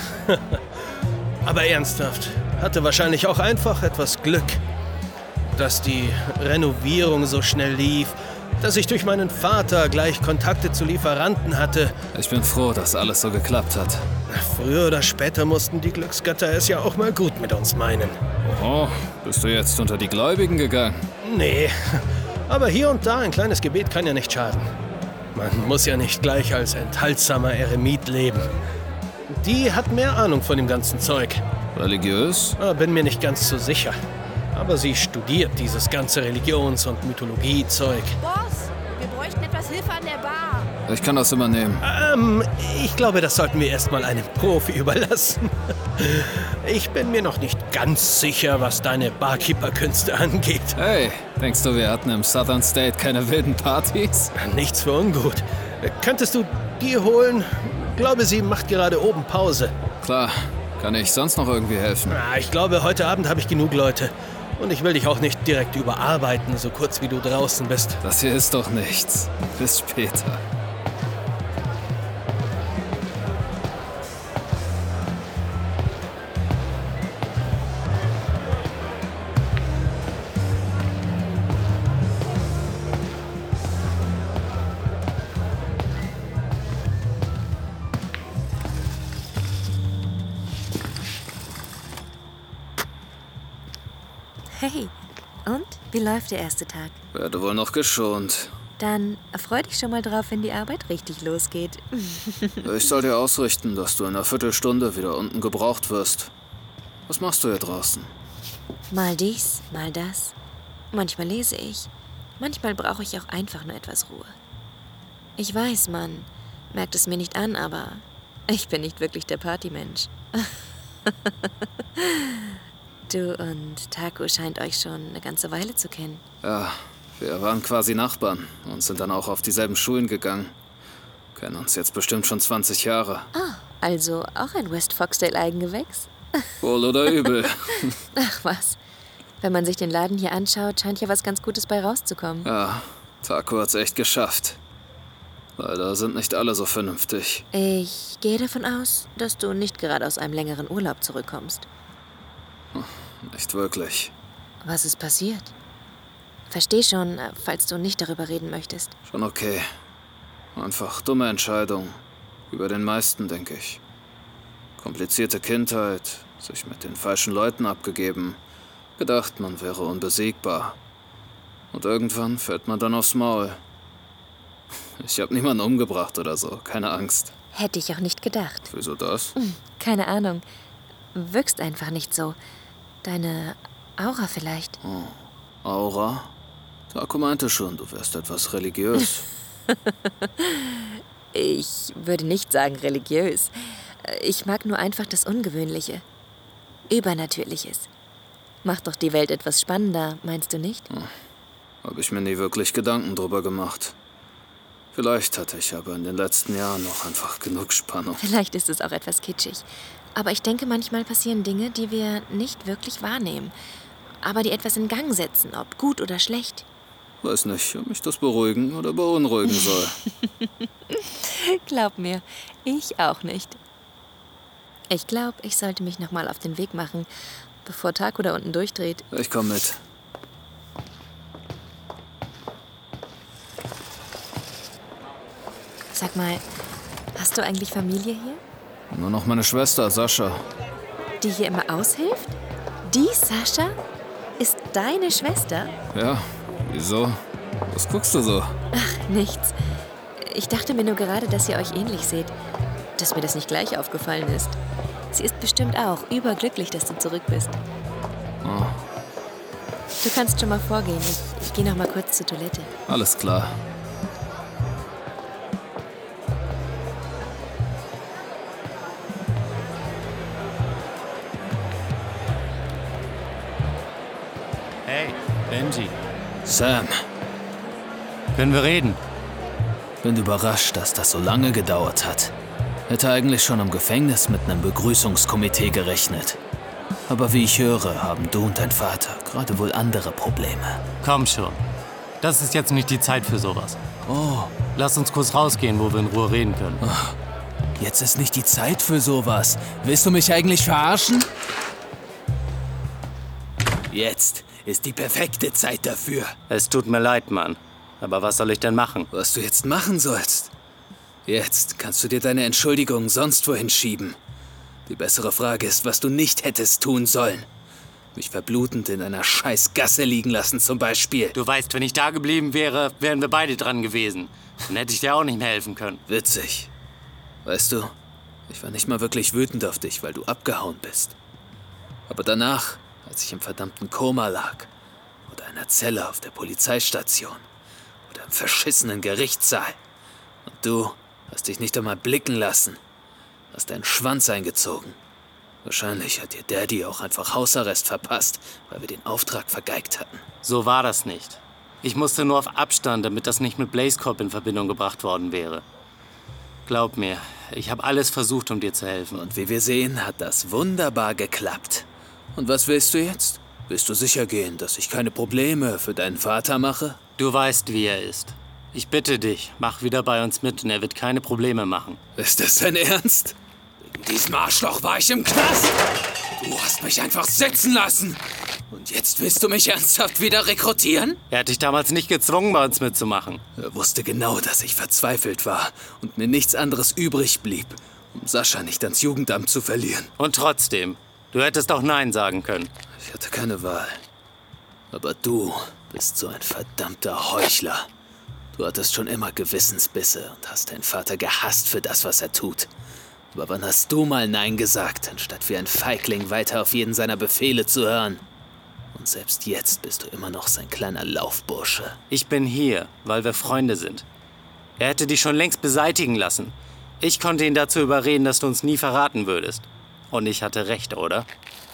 Speaker 12: Aber ernsthaft, hatte wahrscheinlich auch einfach etwas Glück. Dass die Renovierung so schnell lief, dass ich durch meinen Vater gleich Kontakte zu Lieferanten hatte.
Speaker 4: Ich bin froh, dass alles so geklappt hat.
Speaker 12: Früher oder später mussten die Glücksgötter es ja auch mal gut mit uns meinen.
Speaker 4: Oh, bist du jetzt unter die Gläubigen gegangen?
Speaker 12: Nee, aber hier und da ein kleines Gebet kann ja nicht schaden. Man muss ja nicht gleich als enthaltsamer Eremit leben. Die hat mehr Ahnung von dem ganzen Zeug.
Speaker 4: Religiös?
Speaker 12: Bin mir nicht ganz so sicher. Aber sie studiert dieses ganze Religions- und Mythologie-Zeug.
Speaker 9: Boss, wir bräuchten etwas Hilfe an der Bar.
Speaker 4: Ich kann das übernehmen.
Speaker 12: Ähm, ich glaube, das sollten wir erstmal einem Profi überlassen. Ich bin mir noch nicht ganz sicher, was deine Barkeeper-Künste angeht.
Speaker 4: Hey, denkst du, wir hatten im Southern State keine wilden Partys?
Speaker 12: Nichts für ungut. Könntest du die holen? Glaube, sie macht gerade oben Pause.
Speaker 4: Klar. Kann ich sonst noch irgendwie helfen?
Speaker 12: Ich glaube, heute Abend habe ich genug Leute. Und ich will dich auch nicht direkt überarbeiten, so kurz wie du draußen bist.
Speaker 4: Das hier ist doch nichts. Bis später.
Speaker 11: Hey, und? Wie läuft der erste Tag?
Speaker 4: Werde wohl noch geschont.
Speaker 11: Dann freu dich schon mal drauf, wenn die Arbeit richtig losgeht.
Speaker 4: Ich soll dir ausrichten, dass du in einer Viertelstunde wieder unten gebraucht wirst. Was machst du hier draußen?
Speaker 11: Mal dies, mal das. Manchmal lese ich. Manchmal brauche ich auch einfach nur etwas Ruhe. Ich weiß, man merkt es mir nicht an, aber ich bin nicht wirklich der Partymensch. Du und Taku scheint euch schon eine ganze Weile zu kennen.
Speaker 4: Ja, wir waren quasi Nachbarn und sind dann auch auf dieselben Schulen gegangen. Kennen uns jetzt bestimmt schon zwanzig Jahre.
Speaker 11: Ah, also auch ein West Foxdale-Eigengewächs?
Speaker 4: Wohl oder übel.
Speaker 11: Ach was. Wenn man sich den Laden hier anschaut, scheint ja was ganz Gutes bei rauszukommen.
Speaker 4: Ja, Taku hat's echt geschafft. Leider sind nicht alle so vernünftig.
Speaker 11: Ich gehe davon aus, dass du nicht gerade aus einem längeren Urlaub zurückkommst.
Speaker 4: Nicht wirklich.
Speaker 11: Was ist passiert? Versteh schon, falls du nicht darüber reden möchtest.
Speaker 4: Schon okay. Einfach dumme Entscheidung. Über den meisten, denke ich. Komplizierte Kindheit, sich mit den falschen Leuten abgegeben, gedacht, man wäre unbesiegbar. Und irgendwann fällt man dann aufs Maul. Ich habe niemanden umgebracht oder so, keine Angst.
Speaker 11: Hätte ich auch nicht gedacht.
Speaker 4: Wieso das?
Speaker 11: Hm, keine Ahnung. Wirkst einfach nicht so. Deine Aura vielleicht.
Speaker 4: Oh. Aura? Taco meinte schon, du wärst etwas religiös.
Speaker 11: Ich würde nicht sagen religiös. Ich mag nur einfach das Ungewöhnliche. Übernatürliches. Macht doch die Welt etwas spannender, meinst du nicht?
Speaker 4: Hm. Habe ich mir nie wirklich Gedanken drüber gemacht. Vielleicht hatte ich aber in den letzten Jahren noch einfach genug Spannung.
Speaker 11: Vielleicht ist es auch etwas kitschig. Aber ich denke, manchmal passieren Dinge, die wir nicht wirklich wahrnehmen. Aber die etwas in Gang setzen, ob gut oder schlecht.
Speaker 4: Weiß nicht, ob mich das beruhigen oder beunruhigen soll.
Speaker 11: Glaub mir, ich auch nicht. Ich glaube, ich sollte mich noch mal auf den Weg machen, bevor Taco da unten durchdreht.
Speaker 4: Ich komm mit.
Speaker 11: Sag mal, hast du eigentlich Familie hier?
Speaker 4: Nur noch meine Schwester, Sascha.
Speaker 11: Die hier immer aushilft? Die Sascha? Ist deine Schwester?
Speaker 4: Ja, wieso? Was guckst du so?
Speaker 11: Ach, nichts. Ich dachte mir nur gerade, dass ihr euch ähnlich seht. Dass mir das nicht gleich aufgefallen ist. Sie ist bestimmt auch überglücklich, dass du zurück bist.
Speaker 4: Oh.
Speaker 11: Du kannst schon mal vorgehen. Ich, ich gehe noch mal kurz zur Toilette.
Speaker 4: Alles klar.
Speaker 16: Hey, Benji.
Speaker 4: Sam.
Speaker 16: Können wir reden?
Speaker 4: Bin überrascht, dass das so lange gedauert hat. Hätte eigentlich schon im Gefängnis mit einem Begrüßungskomitee gerechnet. Aber wie ich höre, haben du und dein Vater gerade wohl andere Probleme.
Speaker 16: Komm schon. Das ist jetzt nicht die Zeit für sowas.
Speaker 4: Oh.
Speaker 16: Lass uns kurz rausgehen, wo wir in Ruhe reden können.
Speaker 4: Oh. Jetzt ist nicht die Zeit für sowas. Willst du mich eigentlich verarschen? Jetzt ist die perfekte Zeit dafür.
Speaker 16: Es tut mir leid, Mann. Aber was soll ich denn machen?
Speaker 4: Was du jetzt machen sollst? Jetzt kannst du dir deine Entschuldigung sonst wohin schieben. Die bessere Frage ist, was du nicht hättest tun sollen. Mich verblutend in einer scheiß Gasse liegen lassen zum Beispiel.
Speaker 16: Du weißt, wenn ich da geblieben wäre, wären wir beide dran gewesen. Dann hätte ich dir auch nicht mehr helfen können.
Speaker 4: Witzig. Weißt du, ich war nicht mal wirklich wütend auf dich, weil du abgehauen bist. Aber danach, als ich im verdammten Koma lag, oder in einer Zelle auf der Polizeistation, oder im verschissenen Gerichtssaal, und du hast dich nicht einmal blicken lassen, hast deinen Schwanz eingezogen. Wahrscheinlich hat dir Daddy auch einfach Hausarrest verpasst, weil wir den Auftrag vergeigt hatten.
Speaker 16: So war das nicht. Ich musste nur auf Abstand, damit das nicht mit Blaze Corp in Verbindung gebracht worden wäre. Glaub mir, ich habe alles versucht, um dir zu helfen.
Speaker 4: Und wie wir sehen, hat das wunderbar geklappt. Und was willst du jetzt? Willst du sicher gehen, dass ich keine Probleme für deinen Vater mache?
Speaker 16: Du weißt, wie er ist. Ich bitte dich, mach wieder bei uns mit und er wird keine Probleme machen.
Speaker 4: Ist das dein Ernst? Wegen diesem Arschloch war ich im Knast. Du hast mich einfach sitzen lassen. Und jetzt willst du mich ernsthaft wieder rekrutieren?
Speaker 16: Er hat dich damals nicht gezwungen, bei uns mitzumachen.
Speaker 4: Er wusste genau, dass ich verzweifelt war und mir nichts anderes übrig blieb, um Sascha nicht ans Jugendamt zu verlieren.
Speaker 16: Und trotzdem, du hättest auch Nein sagen können.
Speaker 4: Ich hatte keine Wahl. Aber du bist so ein verdammter Heuchler. Du hattest schon immer Gewissensbisse und hast deinen Vater gehasst für das, was er tut. Aber wann hast du mal Nein gesagt, anstatt wie ein Feigling weiter auf jeden seiner Befehle zu hören? Und selbst jetzt bist du immer noch sein kleiner Laufbursche.
Speaker 16: Ich bin hier, weil wir Freunde sind. Er hätte dich schon längst beseitigen lassen. Ich konnte ihn dazu überreden, dass du uns nie verraten würdest. Und ich hatte recht, oder?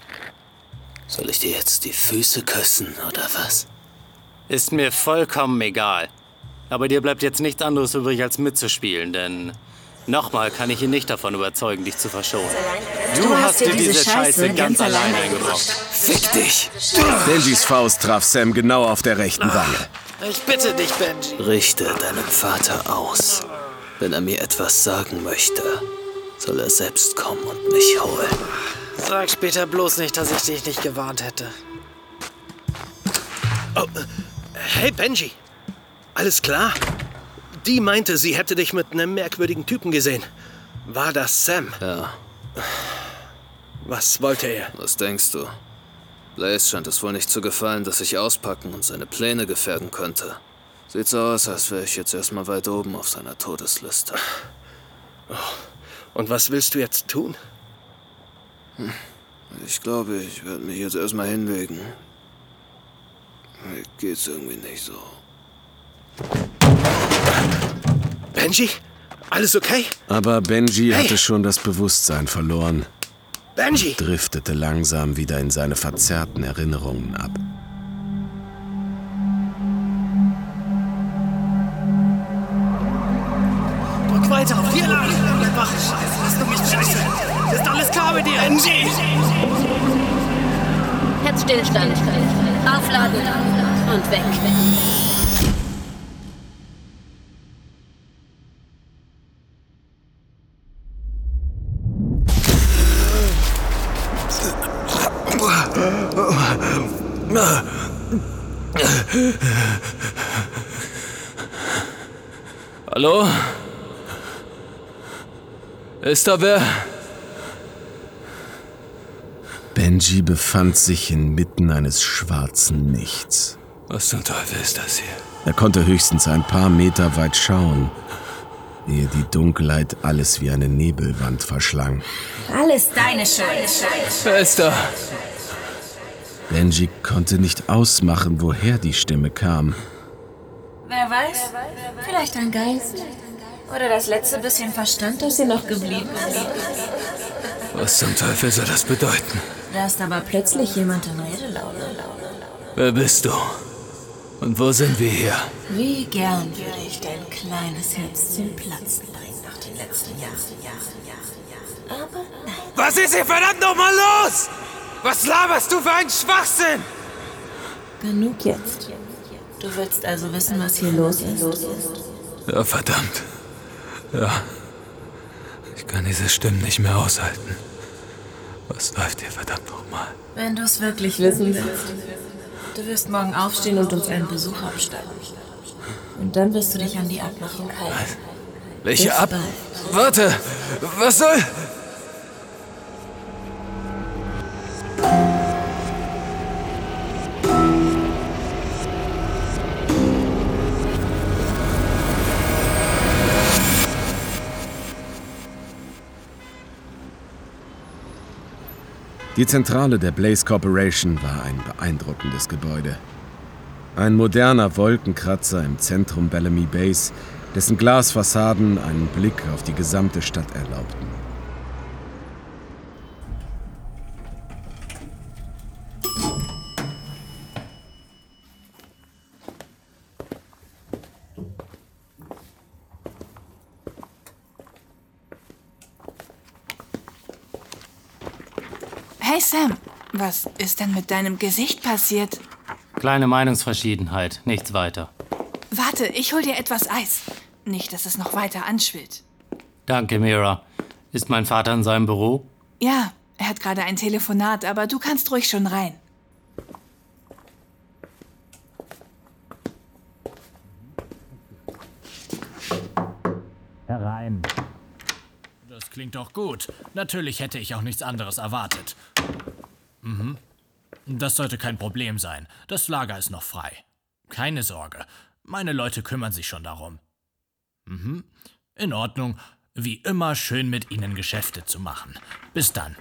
Speaker 4: Soll ich dir jetzt die Füße küssen, oder was?
Speaker 16: Ist mir vollkommen egal. Aber dir bleibt jetzt nichts anderes übrig, als mitzuspielen, denn nochmal kann ich ihn nicht davon überzeugen, dich zu verschonen. Du, du hast dir diese, diese Scheiße ganz, ganz allein eingebrockt.
Speaker 4: Fick dich!
Speaker 2: Benjis Faust traf Sam genau auf der rechten Wange.
Speaker 7: Ich bitte dich, Benji.
Speaker 4: Richte deinem Vater aus. Wenn er mir etwas sagen möchte, soll er selbst kommen und mich holen.
Speaker 7: Sag später bloß nicht, dass ich dich nicht gewarnt hätte. Oh,
Speaker 12: Hey, Benji. Alles klar? Die meinte, sie hätte dich mit einem merkwürdigen Typen gesehen. War das Sam?
Speaker 4: Ja.
Speaker 12: Was wollte er?
Speaker 4: Was denkst du? Blaze scheint es wohl nicht zu gefallen, dass ich auspacken und seine Pläne gefährden könnte. Sieht so aus, als wäre ich jetzt erstmal weit oben auf seiner Todesliste.
Speaker 12: Oh. Und was willst du jetzt tun?
Speaker 4: Hm. Ich glaube, ich werde mich jetzt erstmal hinlegen. Mir geht's irgendwie nicht so.
Speaker 12: Benji? Alles okay?
Speaker 2: Aber Benji
Speaker 12: Hey.
Speaker 2: hatte schon das Bewusstsein verloren.
Speaker 12: Benji!
Speaker 2: Und driftete langsam wieder in seine verzerrten Erinnerungen ab.
Speaker 7: Drück weiter auf die Alarm! Bleib wach! Scheiße, hast du mich scheiße! Ist alles klar mit dir? Benji!
Speaker 9: Herzstillstand. Aufladen und weg.
Speaker 4: Hallo? Ist da wer?
Speaker 2: Benji befand sich inmitten eines schwarzen Nichts.
Speaker 4: Was zum Teufel ist das hier?
Speaker 2: Er konnte höchstens ein paar Meter weit schauen, ehe die Dunkelheit alles wie eine Nebelwand verschlang.
Speaker 9: Alles deine Schuld.
Speaker 4: Wer ist da?
Speaker 2: Benji konnte nicht ausmachen, woher die Stimme kam.
Speaker 11: Wer weiß, vielleicht ein Geist. Oder das letzte bisschen Verstand, das ihr noch geblieben ist.
Speaker 4: Was zum Teufel soll das bedeuten?
Speaker 11: Da ist aber plötzlich jemand in Redelaune.
Speaker 4: Wer bist du? Und wo sind wir hier?
Speaker 11: Wie gern würde ich dein kleines Herz zum Platzen bringen nach den letzten Jahren. Aber nein.
Speaker 7: Was ist hier verdammt nochmal los? Was laberst du für einen Schwachsinn?
Speaker 11: Genug jetzt. Du willst also wissen, was hier los ist?
Speaker 4: Ja, verdammt. Ja. Ich kann diese Stimmen nicht mehr aushalten. Was läuft hier verdammt nochmal?
Speaker 11: Wenn du es wirklich wissen willst. Du wirst morgen aufstehen und uns einen Besuch abstatten. Und dann wirst du dich an die Abmachung halten.
Speaker 4: Welche
Speaker 11: Bis
Speaker 4: Ab...
Speaker 11: bald.
Speaker 4: Warte! Was soll...
Speaker 2: Die Zentrale der Blaze Corporation war ein beeindruckendes Gebäude. Ein moderner Wolkenkratzer im Zentrum Bellamy Bays, dessen Glasfassaden einen Blick auf die gesamte Stadt erlaubten.
Speaker 15: Hey Sam, was ist denn mit deinem Gesicht passiert?
Speaker 16: Kleine Meinungsverschiedenheit, nichts weiter.
Speaker 15: Warte, ich hol dir etwas Eis. Nicht, dass es noch weiter anschwillt.
Speaker 16: Danke, Mira. Ist mein Vater in seinem Büro?
Speaker 15: Ja, er hat gerade ein Telefonat, aber du kannst ruhig schon rein.
Speaker 17: Herein. Das klingt doch gut. Natürlich hätte ich auch nichts anderes erwartet. Mhm. Das sollte kein Problem sein. Das Lager ist noch frei. Keine Sorge. Meine Leute kümmern sich schon darum. Mhm. In Ordnung. Wie immer schön mit Ihnen Geschäfte zu machen. Bis dann.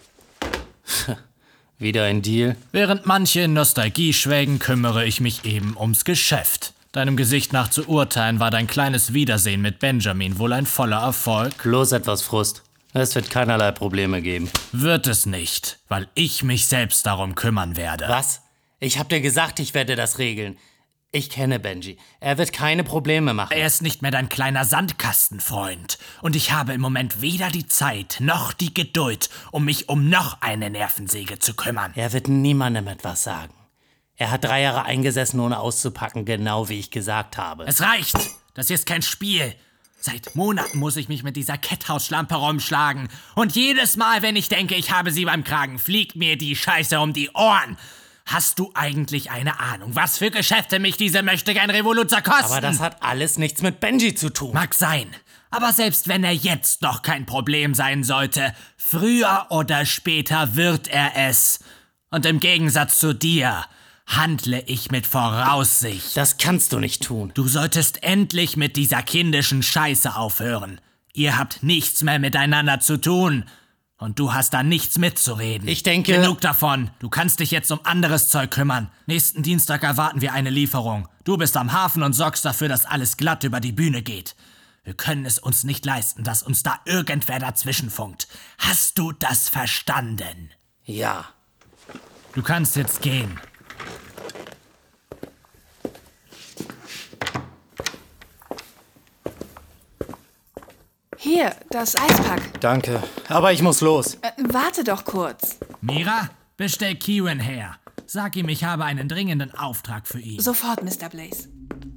Speaker 16: Wieder ein Deal?
Speaker 17: Während manche in Nostalgie schwelgen, kümmere ich mich eben ums Geschäft. Deinem Gesicht nach zu urteilen, war dein kleines Wiedersehen mit Benjamin wohl ein voller Erfolg?
Speaker 16: Bloß etwas Frust. Es wird keinerlei Probleme geben.
Speaker 17: Wird es nicht, weil ich mich selbst darum kümmern werde.
Speaker 16: Was? Ich hab dir gesagt, ich werde das regeln. Ich kenne Benji. Er wird keine Probleme machen.
Speaker 17: Er ist nicht mehr dein kleiner Sandkastenfreund. Und ich habe im Moment weder die Zeit noch die Geduld, um mich um noch eine Nervensäge zu kümmern.
Speaker 16: Er wird niemandem etwas sagen. Er hat drei Jahre eingesessen, ohne auszupacken, genau wie ich gesagt habe.
Speaker 17: Es reicht! Das hier ist kein Spiel. Seit Monaten muss ich mich mit dieser Ketthausschlampe rumschlagen. Und jedes Mal, wenn ich denke, ich habe sie beim Kragen, fliegt mir die Scheiße um die Ohren. Hast du eigentlich eine Ahnung, was für Geschäfte mich diese Möchtegern-Revoluzer kosten?
Speaker 16: Aber das hat alles nichts mit Benji zu tun.
Speaker 17: Mag sein. Aber selbst wenn er jetzt noch kein Problem sein sollte, früher oder später wird er es. Und im Gegensatz zu dir handle ich mit Voraussicht.
Speaker 16: Das kannst du nicht tun.
Speaker 17: Du solltest endlich mit dieser kindischen Scheiße aufhören. Ihr habt nichts mehr miteinander zu tun. Und du hast da nichts mitzureden.
Speaker 16: Ich denke...
Speaker 17: Genug davon. Du kannst dich jetzt um anderes Zeug kümmern. Nächsten Dienstag erwarten wir eine Lieferung. Du bist am Hafen und sorgst dafür, dass alles glatt über die Bühne geht. Wir können es uns nicht leisten, dass uns da irgendwer dazwischenfunkt. Hast du das verstanden?
Speaker 16: Ja.
Speaker 17: Du kannst jetzt gehen.
Speaker 18: Hier, das Eispack.
Speaker 16: Danke, aber ich muss los.
Speaker 18: Äh, warte doch kurz.
Speaker 17: Mira, bestell Kieran her. Sag ihm, ich habe einen dringenden Auftrag für ihn.
Speaker 18: Sofort, Mister Blaze.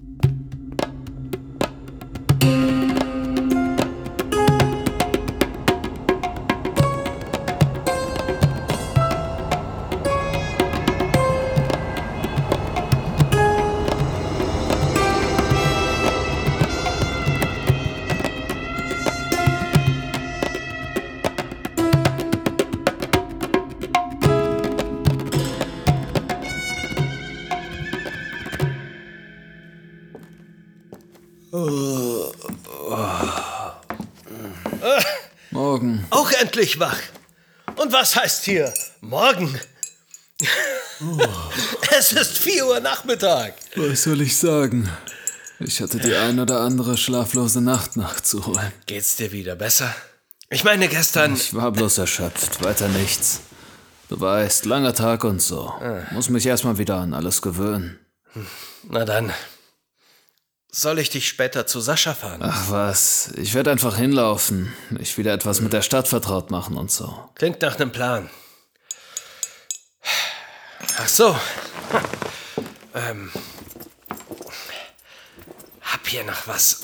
Speaker 12: Morgen. Auch endlich wach. Und was heißt hier morgen? Es ist vier Uhr Nachmittag.
Speaker 4: Was soll ich sagen? Ich hatte die ein oder andere schlaflose Nacht nachzuholen.
Speaker 12: Geht's dir wieder besser? Ich meine, gestern...
Speaker 4: Ich war bloß erschöpft, weiter nichts. Du weißt, langer Tag und so.
Speaker 12: Ah.
Speaker 4: Muss mich erstmal wieder an alles gewöhnen.
Speaker 12: Na dann. Soll ich dich später zu Sascha fahren?
Speaker 4: Ach was, ich werde einfach hinlaufen. Mich wieder etwas mit der Stadt vertraut machen und so.
Speaker 12: Klingt nach einem Plan. Ach so. ähm. Hab hier noch was.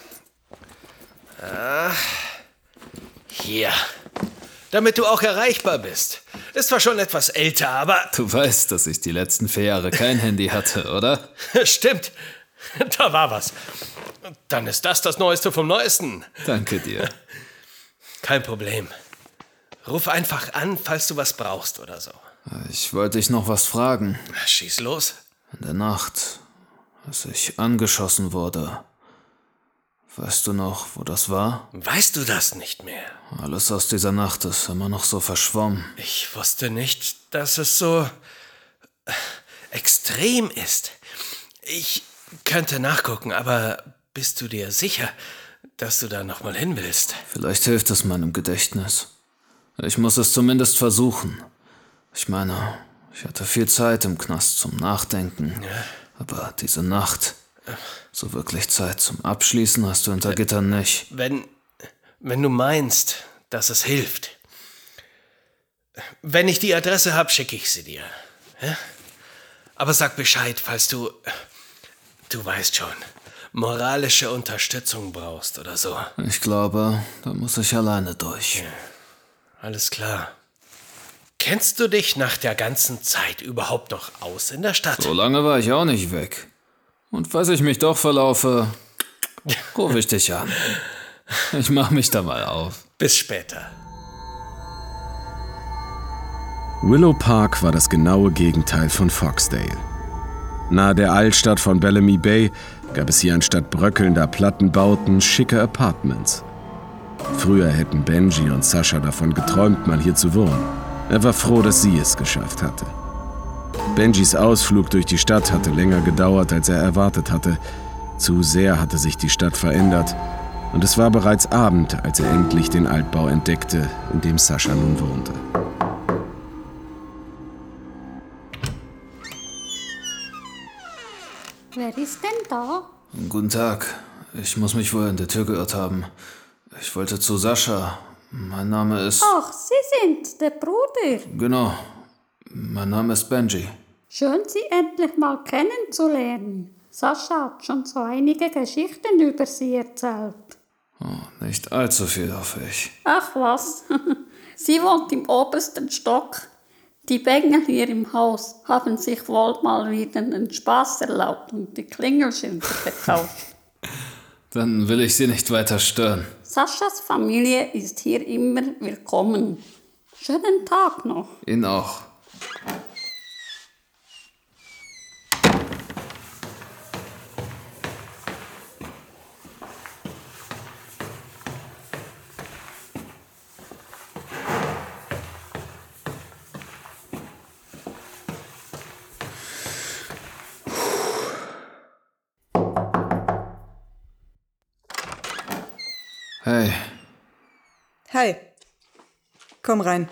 Speaker 12: Ah. Hier. Damit du auch erreichbar bist. Ist zwar schon etwas älter, aber...
Speaker 4: Du weißt, dass ich die letzten vier Jahre kein Handy hatte, oder?
Speaker 12: Stimmt. Da war was. Dann ist das das Neueste vom Neuesten.
Speaker 4: Danke dir.
Speaker 12: Kein Problem. Ruf einfach an, falls du was brauchst oder so.
Speaker 4: Ich wollte dich noch was fragen.
Speaker 12: Schieß los.
Speaker 4: In der Nacht, als ich angeschossen wurde. Weißt du noch, wo das war?
Speaker 12: Weißt du das nicht mehr?
Speaker 4: Alles aus dieser Nacht ist immer noch so verschwommen.
Speaker 12: Ich wusste nicht, dass es so extrem ist. Ich könnte nachgucken, aber bist du dir sicher, dass du da noch mal hin willst?
Speaker 4: Vielleicht hilft es meinem Gedächtnis. Ich muss es zumindest versuchen. Ich meine, ich hatte viel Zeit im Knast zum Nachdenken.
Speaker 12: Ja.
Speaker 4: Aber diese Nacht, so wirklich Zeit zum Abschließen hast du hinter Gittern nicht.
Speaker 12: Wenn, wenn du meinst, dass es hilft. Wenn ich die Adresse habe, schicke ich sie dir. Ja? Aber sag Bescheid, falls du... Du weißt schon, moralische Unterstützung brauchst oder so.
Speaker 4: Ich glaube, da muss ich alleine durch.
Speaker 12: Ja, alles klar. Kennst du dich nach der ganzen Zeit überhaupt noch aus in der Stadt?
Speaker 4: So lange war ich auch nicht weg. Und falls ich mich doch verlaufe, rufe ich dich an. Ich mach mich da mal auf.
Speaker 12: Bis später.
Speaker 2: Willow Park war das genaue Gegenteil von Foxdale. Nahe der Altstadt von Bellamy Bay gab es hier anstatt bröckelnder Plattenbauten schicke Apartments. Früher hätten Benji und Sascha davon geträumt, mal hier zu wohnen. Er war froh, dass sie es geschafft hatte. Benjis Ausflug durch die Stadt hatte länger gedauert, als er erwartet hatte. Zu sehr hatte sich die Stadt verändert. Und es war bereits Abend, als er endlich den Altbau entdeckte, in dem Sascha nun wohnte.
Speaker 19: Wer ist denn da?
Speaker 4: Guten Tag. Ich muss mich wohl in der Tür geirrt haben. Ich wollte zu Sascha. Mein Name ist...
Speaker 19: Ach, Sie sind der Bruder.
Speaker 4: Genau. Mein Name ist Benji.
Speaker 19: Schön, Sie endlich mal kennenzulernen. Sascha hat schon so einige Geschichten über Sie erzählt.
Speaker 4: Oh, nicht allzu viel, hoffe ich.
Speaker 19: Ach was, sie wohnt im obersten Stock. Die Bengel hier im Haus haben sich wohl mal wieder einen Spaß erlaubt und die Klingelschilder verkauft.
Speaker 4: Dann will ich Sie nicht weiter stören.
Speaker 19: Saschas Familie ist hier immer willkommen. Schönen Tag noch.
Speaker 4: Ihnen auch. Hey.
Speaker 20: Hi. Komm rein.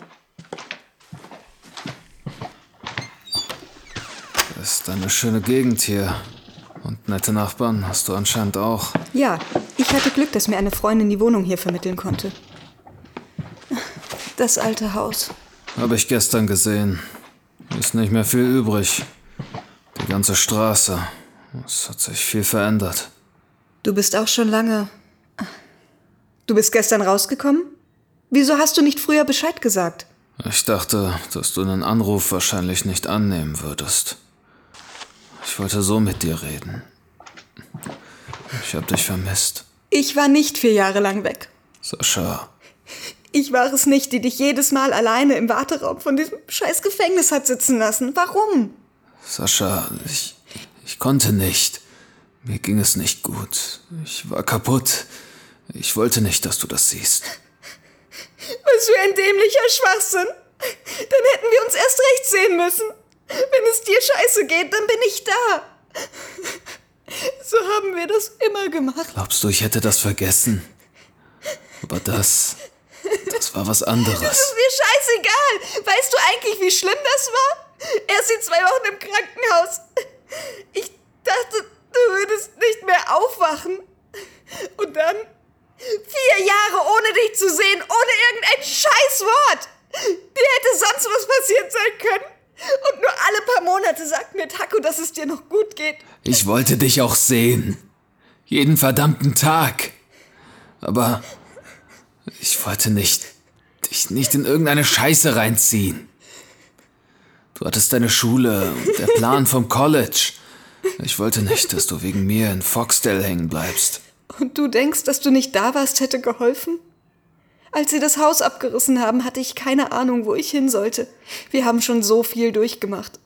Speaker 4: Das ist eine schöne Gegend hier. Und nette Nachbarn hast du anscheinend auch.
Speaker 20: Ja, ich hatte Glück, dass mir eine Freundin die Wohnung hier vermitteln konnte. Das alte Haus.
Speaker 4: Habe ich gestern gesehen. Ist nicht mehr viel übrig. Die ganze Straße. Es hat sich viel verändert.
Speaker 20: Du bist auch schon lange... Du bist gestern rausgekommen? Wieso hast du nicht früher Bescheid gesagt?
Speaker 4: Ich dachte, dass du einen Anruf wahrscheinlich nicht annehmen würdest. Ich wollte so mit dir reden. Ich hab dich vermisst.
Speaker 20: Ich war nicht vier Jahre lang weg.
Speaker 4: Sascha.
Speaker 20: Ich war es nicht, die dich jedes Mal alleine im Warteraum von diesem scheiß Gefängnis hat sitzen lassen. Warum?
Speaker 4: Sascha, ich, ich konnte nicht. Mir ging es nicht gut. Ich war kaputt. Ich wollte nicht, dass du das siehst.
Speaker 20: Was für ein dämlicher Schwachsinn. Dann hätten wir uns erst recht sehen müssen. Wenn es dir scheiße geht, dann bin ich da. So haben wir das immer gemacht.
Speaker 4: Glaubst du, ich hätte das vergessen? Aber das, das war was anderes.
Speaker 20: Das ist mir scheißegal. Weißt du eigentlich, wie schlimm das war? Erst die zwei Wochen im Krankenhaus. Ich dachte, du würdest nicht mehr aufwachen. Und dann... Vier Jahre ohne dich zu sehen, ohne irgendein Scheißwort. Dir hätte sonst was passiert sein können. Und nur alle paar Monate sagt mir Taco, dass es dir noch gut geht.
Speaker 4: Ich wollte dich auch sehen. Jeden verdammten Tag. Aber ich wollte nicht, dich nicht in irgendeine Scheiße reinziehen. Du hattest deine Schule und der Plan vom College. Ich wollte nicht, dass du wegen mir in Foxdale hängen bleibst.
Speaker 20: Und du denkst, dass du nicht da warst, hätte geholfen? Als sie das Haus abgerissen haben, hatte ich keine Ahnung, wo ich hin sollte. Wir haben schon so viel durchgemacht.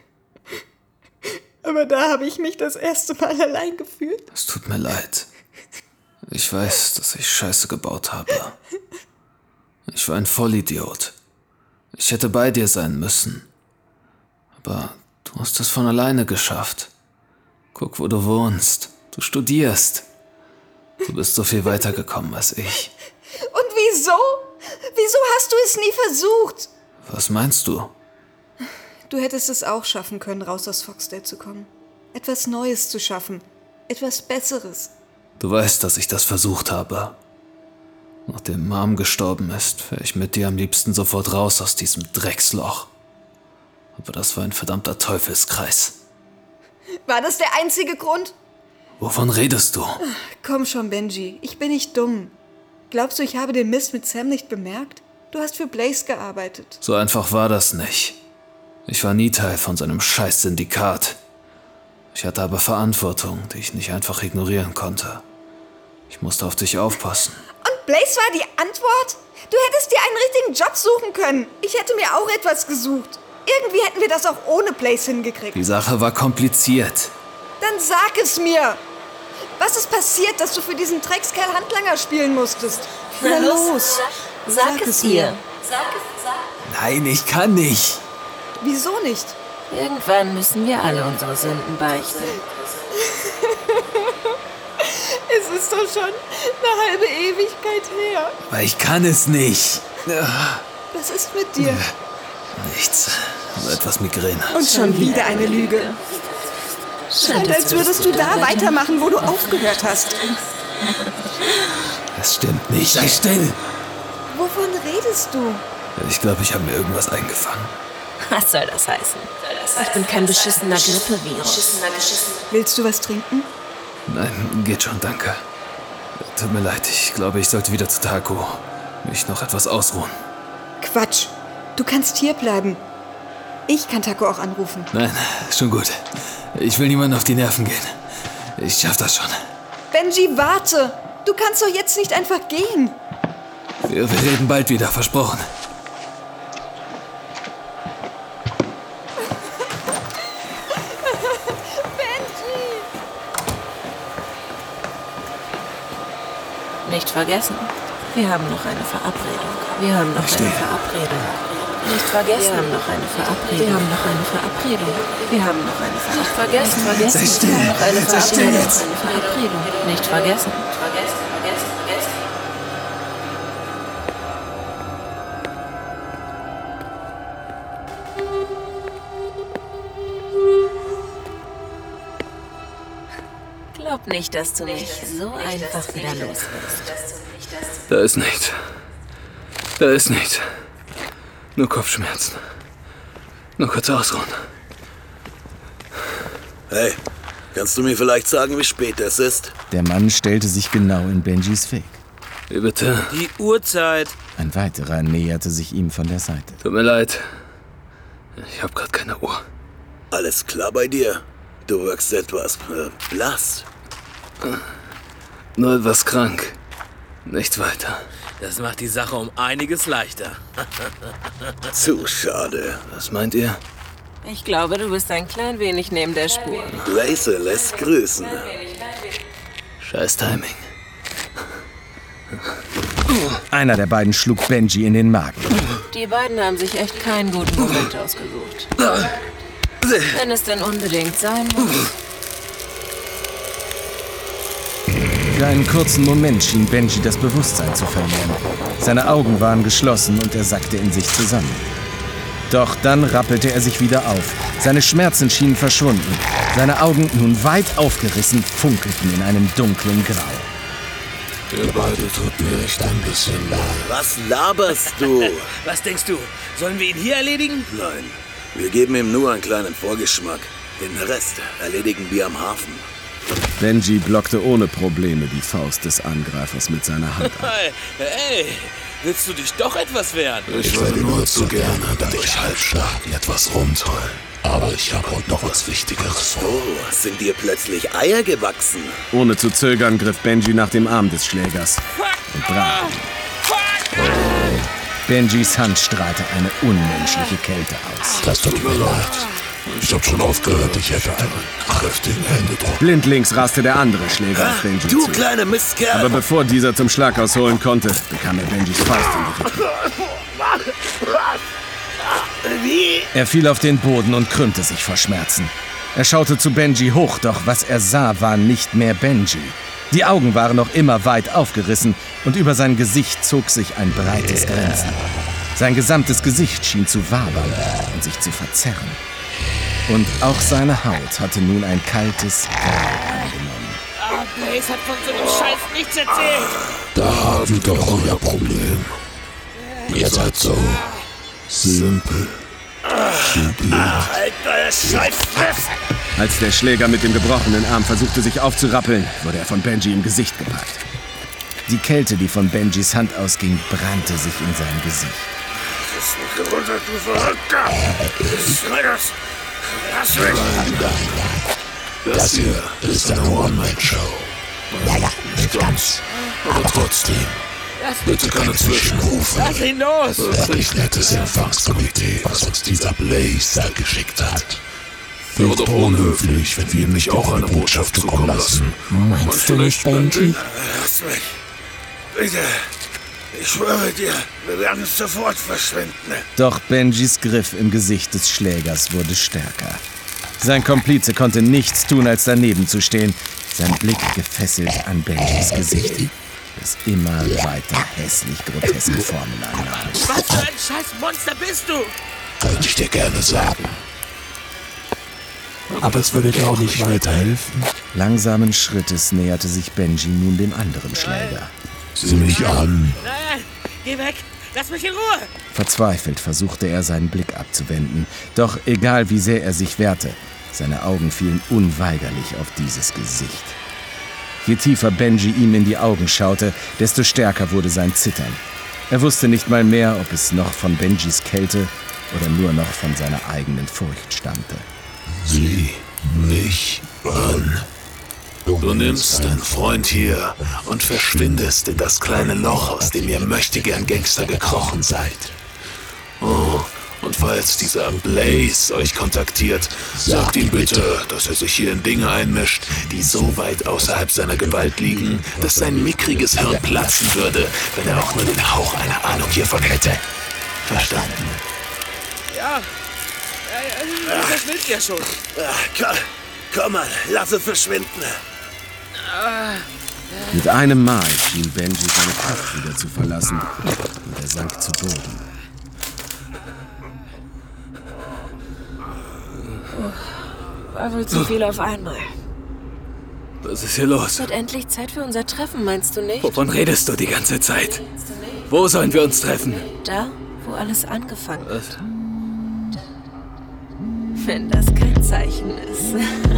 Speaker 20: Aber da habe ich mich das erste Mal allein gefühlt.
Speaker 4: Es tut mir leid. Ich weiß, dass ich Scheiße gebaut habe. Ich war ein Vollidiot. Ich hätte bei dir sein müssen. Aber du hast es von alleine geschafft. Guck, wo du wohnst. Du studierst. Du bist so viel weitergekommen als ich.
Speaker 20: Und wieso? Wieso hast du es nie versucht?
Speaker 4: Was meinst du?
Speaker 20: Du hättest es auch schaffen können, raus aus Foxdale zu kommen. Etwas Neues zu schaffen. Etwas Besseres.
Speaker 4: Du weißt, dass ich das versucht habe. Nachdem Mom gestorben ist, wäre ich mit dir am liebsten sofort raus aus diesem Drecksloch. Aber das war ein verdammter Teufelskreis.
Speaker 20: War das der einzige Grund?
Speaker 4: Wovon redest du?
Speaker 20: Komm schon, Benji. Ich bin nicht dumm. Glaubst du, ich habe den Mist mit Sam nicht bemerkt? Du hast für Blaze gearbeitet.
Speaker 4: So einfach war das nicht. Ich war nie Teil von seinem scheiß Syndikat. Ich hatte aber Verantwortung, die ich nicht einfach ignorieren konnte. Ich musste auf dich aufpassen.
Speaker 20: Und Blaze war die Antwort? Du hättest dir einen richtigen Job suchen können. Ich hätte mir auch etwas gesucht. Irgendwie hätten wir das auch ohne Blaze hingekriegt.
Speaker 4: Die Sache war kompliziert.
Speaker 20: Dann sag es mir! Was ist passiert, dass du für diesen Dreckskerl Handlanger spielen musstest?
Speaker 11: Na los, sag, sag es ihr.
Speaker 9: Sag es, sag.
Speaker 4: Nein, ich kann nicht.
Speaker 20: Wieso nicht?
Speaker 11: Irgendwann müssen wir alle unsere Sünden beichten.
Speaker 20: Es ist doch schon eine halbe Ewigkeit her.
Speaker 4: Aber ich kann es nicht.
Speaker 20: Was ist mit dir?
Speaker 4: Nichts. Nur etwas Migräne.
Speaker 20: Und schon wieder eine Lüge. Scheint, als würdest du da weitermachen, wo du aufgehört hast.
Speaker 4: Das stimmt nicht. Sei still.
Speaker 20: Wovon redest du?
Speaker 4: Ich glaube, ich habe mir irgendwas eingefangen.
Speaker 11: Was soll das heißen? Ich bin kein beschissener Grippevirus.
Speaker 20: Willst du was trinken?
Speaker 4: Nein, geht schon, danke. Tut mir leid, ich glaube, ich sollte wieder zu Taco. Mich noch etwas ausruhen.
Speaker 20: Quatsch. Du kannst hier bleiben. Ich kann Taco auch anrufen.
Speaker 4: Nein, schon gut. Ich will niemandem auf die Nerven gehen. Ich schaff das schon.
Speaker 20: Benji, warte! Du kannst doch jetzt nicht einfach gehen.
Speaker 4: Wir, wir reden bald wieder, versprochen.
Speaker 11: Nicht vergessen, wir haben noch eine Verabredung. Wir haben noch eine Verabredung. Nicht vergessen, wir haben noch eine Verabredung. Wir haben noch eine Verabredung. Wir haben noch eine Verabredung. Nicht vergessen, vergessen.
Speaker 1: Sei still.
Speaker 11: Wir haben noch eine
Speaker 1: Sei still
Speaker 11: Verabredung.
Speaker 1: jetzt.
Speaker 11: Eine Verabredung. Nicht vergessen. Vergessen, vergessen, vergessen. Glaub nicht, dass du mich so einfach wieder los wirst.
Speaker 4: Da ist nichts. Da ist nichts. Nur Kopfschmerzen. Nur kurz ausruhen.
Speaker 10: Hey, kannst du mir vielleicht sagen, wie spät es ist?
Speaker 2: Der Mann stellte sich genau in Benjis Weg.
Speaker 4: Wie bitte?
Speaker 7: Die Uhrzeit.
Speaker 2: Ein weiterer näherte sich ihm von der Seite.
Speaker 4: Tut mir leid. Ich hab grad keine Uhr.
Speaker 10: Alles klar bei dir? Du wirkst etwas äh, blass.
Speaker 4: Nur etwas krank. Nichts weiter.
Speaker 7: Das macht die Sache um einiges leichter.
Speaker 10: Zu schade.
Speaker 4: Was meint ihr?
Speaker 11: Ich glaube, du bist ein klein wenig neben der Spur.
Speaker 10: Blaze lässt grüßen.
Speaker 4: Scheiß Timing.
Speaker 2: Einer der beiden schlug Benji in den Magen.
Speaker 11: Die beiden haben sich echt keinen guten Moment ausgesucht. Wenn es denn unbedingt sein muss.
Speaker 2: Für einen kurzen Moment schien Benji das Bewusstsein zu verlieren. Seine Augen waren geschlossen und er sackte in sich zusammen. Doch dann rappelte er sich wieder auf. Seine Schmerzen schienen verschwunden. Seine Augen, nun weit aufgerissen, funkelten in einem dunklen Grau.
Speaker 10: Ihr beide tut mir echt ein bisschen leid. Was laberst du?
Speaker 7: Was denkst du? Sollen wir ihn hier erledigen?
Speaker 10: Nein, wir geben ihm nur einen kleinen Vorgeschmack. Den Rest erledigen wir am Hafen.
Speaker 2: Benji blockte ohne Probleme die Faust des Angreifers mit seiner Hand ab.
Speaker 7: Hey, hey, willst du dich doch etwas wehren?
Speaker 10: Ich würde nur zu gerne bei euch Halbstarken etwas rumtollen. Aber ich habe heute noch was Wichtigeres vor. Oh, sind dir plötzlich Eier gewachsen?
Speaker 2: Ohne zu zögern griff Benji nach dem Arm des Schlägers und brach ihn. Benjis Hand strahlte eine unmenschliche Kälte aus.
Speaker 10: Das tut mir leid. Ich hab schon aufgehört, ich hätte einen kräftigen Händedruck.
Speaker 2: Blindlings raste der andere Schläger auf Benji
Speaker 10: Du
Speaker 2: zu.
Speaker 10: kleine Mistkerl!
Speaker 2: Aber bevor dieser zum Schlag ausholen konnte, bekam er Benjis Faust in die Rippen.
Speaker 10: Wie?
Speaker 2: Er fiel auf den Boden und krümmte sich vor Schmerzen. Er schaute zu Benji hoch, doch was er sah, war nicht mehr Benji. Die Augen waren noch immer weit aufgerissen und über sein Gesicht zog sich ein breites Grinsen. Sein gesamtes Gesicht schien zu wabern und sich zu verzerren. Und auch seine Haut hatte nun ein kaltes Grau angenommen.
Speaker 7: Ah, Blaze hat von so einem Scheiß nichts erzählt.
Speaker 10: Da habt ihr doch euer Problem. Ihr seid so simpel. Halt euer Scheißfresse!
Speaker 2: Als der Schläger mit dem gebrochenen Arm versuchte, sich aufzurappeln, wurde er von Benji im Gesicht gepackt. Die Kälte, die von Benjis Hand ausging, brannte sich in sein Gesicht.
Speaker 10: Lass mich runter, du Verrückter! Schreckers! Lass mich! Nein, nein, nein. Das hier ist eine One-Man-Show. Naja, nicht ganz. Aber trotzdem. Bitte keine Zwischenrufe.
Speaker 7: Lass ihn los!
Speaker 10: Das ist nettes Empfangskomitee, was uns dieser Blaze da geschickt hat. Wäre doch unhöflich, wenn wir ihm nicht auch eine Botschaft zukommen lassen. Meinst du nicht, Benji? Lass mich. Bitte. Ich schwöre dir, wir werden sofort verschwinden.
Speaker 2: Doch Benjis Griff im Gesicht des Schlägers wurde stärker. Sein Komplize konnte nichts tun, als daneben zu stehen, sein Blick gefesselt an Benjis Gesicht, das immer weiter hässlich groteske Formen annahm.
Speaker 7: Was für ein scheiß Monster bist du?
Speaker 10: Könnte ich dir gerne sagen. Aber es würde dir auch nicht weiterhelfen.
Speaker 2: Langsamen Schrittes näherte sich Benji nun dem anderen Schläger.
Speaker 10: Sieh mich an.
Speaker 7: Nein, geh weg! Lass mich in Ruhe!
Speaker 2: Verzweifelt versuchte er, seinen Blick abzuwenden. Doch egal wie sehr er sich wehrte, seine Augen fielen unweigerlich auf dieses Gesicht. Je tiefer Benji ihm in die Augen schaute, desto stärker wurde sein Zittern. Er wusste nicht mal mehr, ob es noch von Benjis Kälte oder nur noch von seiner eigenen Furcht stammte.
Speaker 10: Sieh mich an. Du nimmst deinen Freund hier und verschwindest in das kleine Loch, aus dem ihr möchtegern Gangster gekrochen seid. Oh, und falls dieser Blaze euch kontaktiert, sagt ihm bitte, dass er sich hier in Dinge einmischt, die so weit außerhalb seiner Gewalt liegen, dass sein mickriges Hirn platzen würde, wenn er auch nur den Hauch einer Ahnung hiervon hätte. Verstanden?
Speaker 7: Ja, ja, ja, verschwindet ja schon.
Speaker 1: Komm, komm mal, lass es verschwinden.
Speaker 2: Mit einem Mal schien Benji seine Kraft wieder zu verlassen und er sank zu Boden.
Speaker 11: War wohl zu viel auf einmal.
Speaker 7: Was ist hier los?
Speaker 11: Es wird endlich Zeit für unser Treffen, meinst du nicht?
Speaker 7: Wovon redest du die ganze Zeit? Wo sollen wir uns treffen?
Speaker 11: Da, wo alles angefangen hat. Wenn das kein Zeichen ist.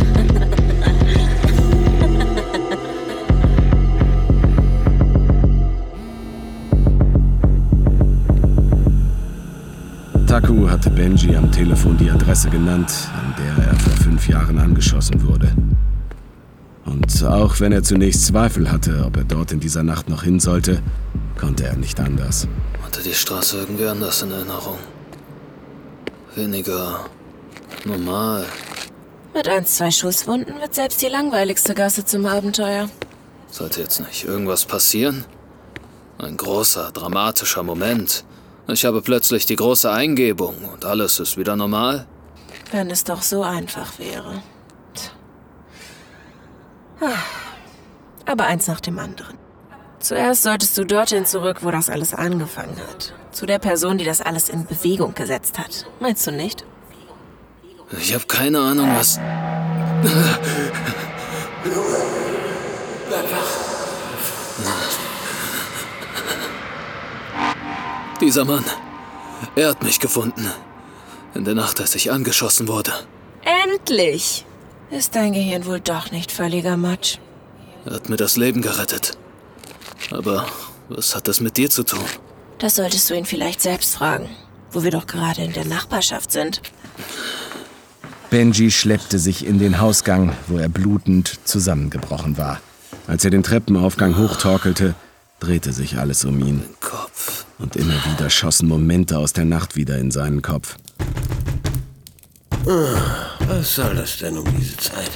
Speaker 2: Taku hatte Benji am Telefon die Adresse genannt, an der er vor fünf Jahren angeschossen wurde. Und auch wenn er zunächst Zweifel hatte, ob er dort in dieser Nacht noch hin sollte, konnte er nicht anders.
Speaker 4: Hatte die Straße irgendwie anders in Erinnerung? Weniger normal.
Speaker 11: Mit ein, zwei Schusswunden wird selbst die langweiligste Gasse zum Abenteuer.
Speaker 4: Sollte jetzt nicht irgendwas passieren? Ein großer, dramatischer Moment. Ich habe plötzlich die große Eingebung und alles ist wieder normal.
Speaker 11: Wenn es doch so einfach wäre. Aber eins nach dem anderen. Zuerst solltest du dorthin zurück, wo das alles angefangen hat. Zu der Person, die das alles in Bewegung gesetzt hat. Meinst du nicht?
Speaker 4: Ich habe keine Ahnung, was... Dieser Mann, er hat mich gefunden. In der Nacht, als ich angeschossen wurde.
Speaker 11: Endlich! Ist dein Gehirn wohl doch nicht völliger Matsch?
Speaker 4: Er hat mir das Leben gerettet. Aber was hat das mit dir zu tun?
Speaker 11: Das solltest du ihn vielleicht selbst fragen, wo wir doch gerade in der Nachbarschaft sind.
Speaker 2: Benji schleppte sich in den Hausgang, wo er blutend zusammengebrochen war. Als er den Treppenaufgang hochtorkelte, drehte sich alles um ihn.
Speaker 4: Kopf.
Speaker 2: Und immer wieder schossen Momente aus der Nacht wieder in seinen Kopf.
Speaker 21: Was soll das denn um diese Zeit?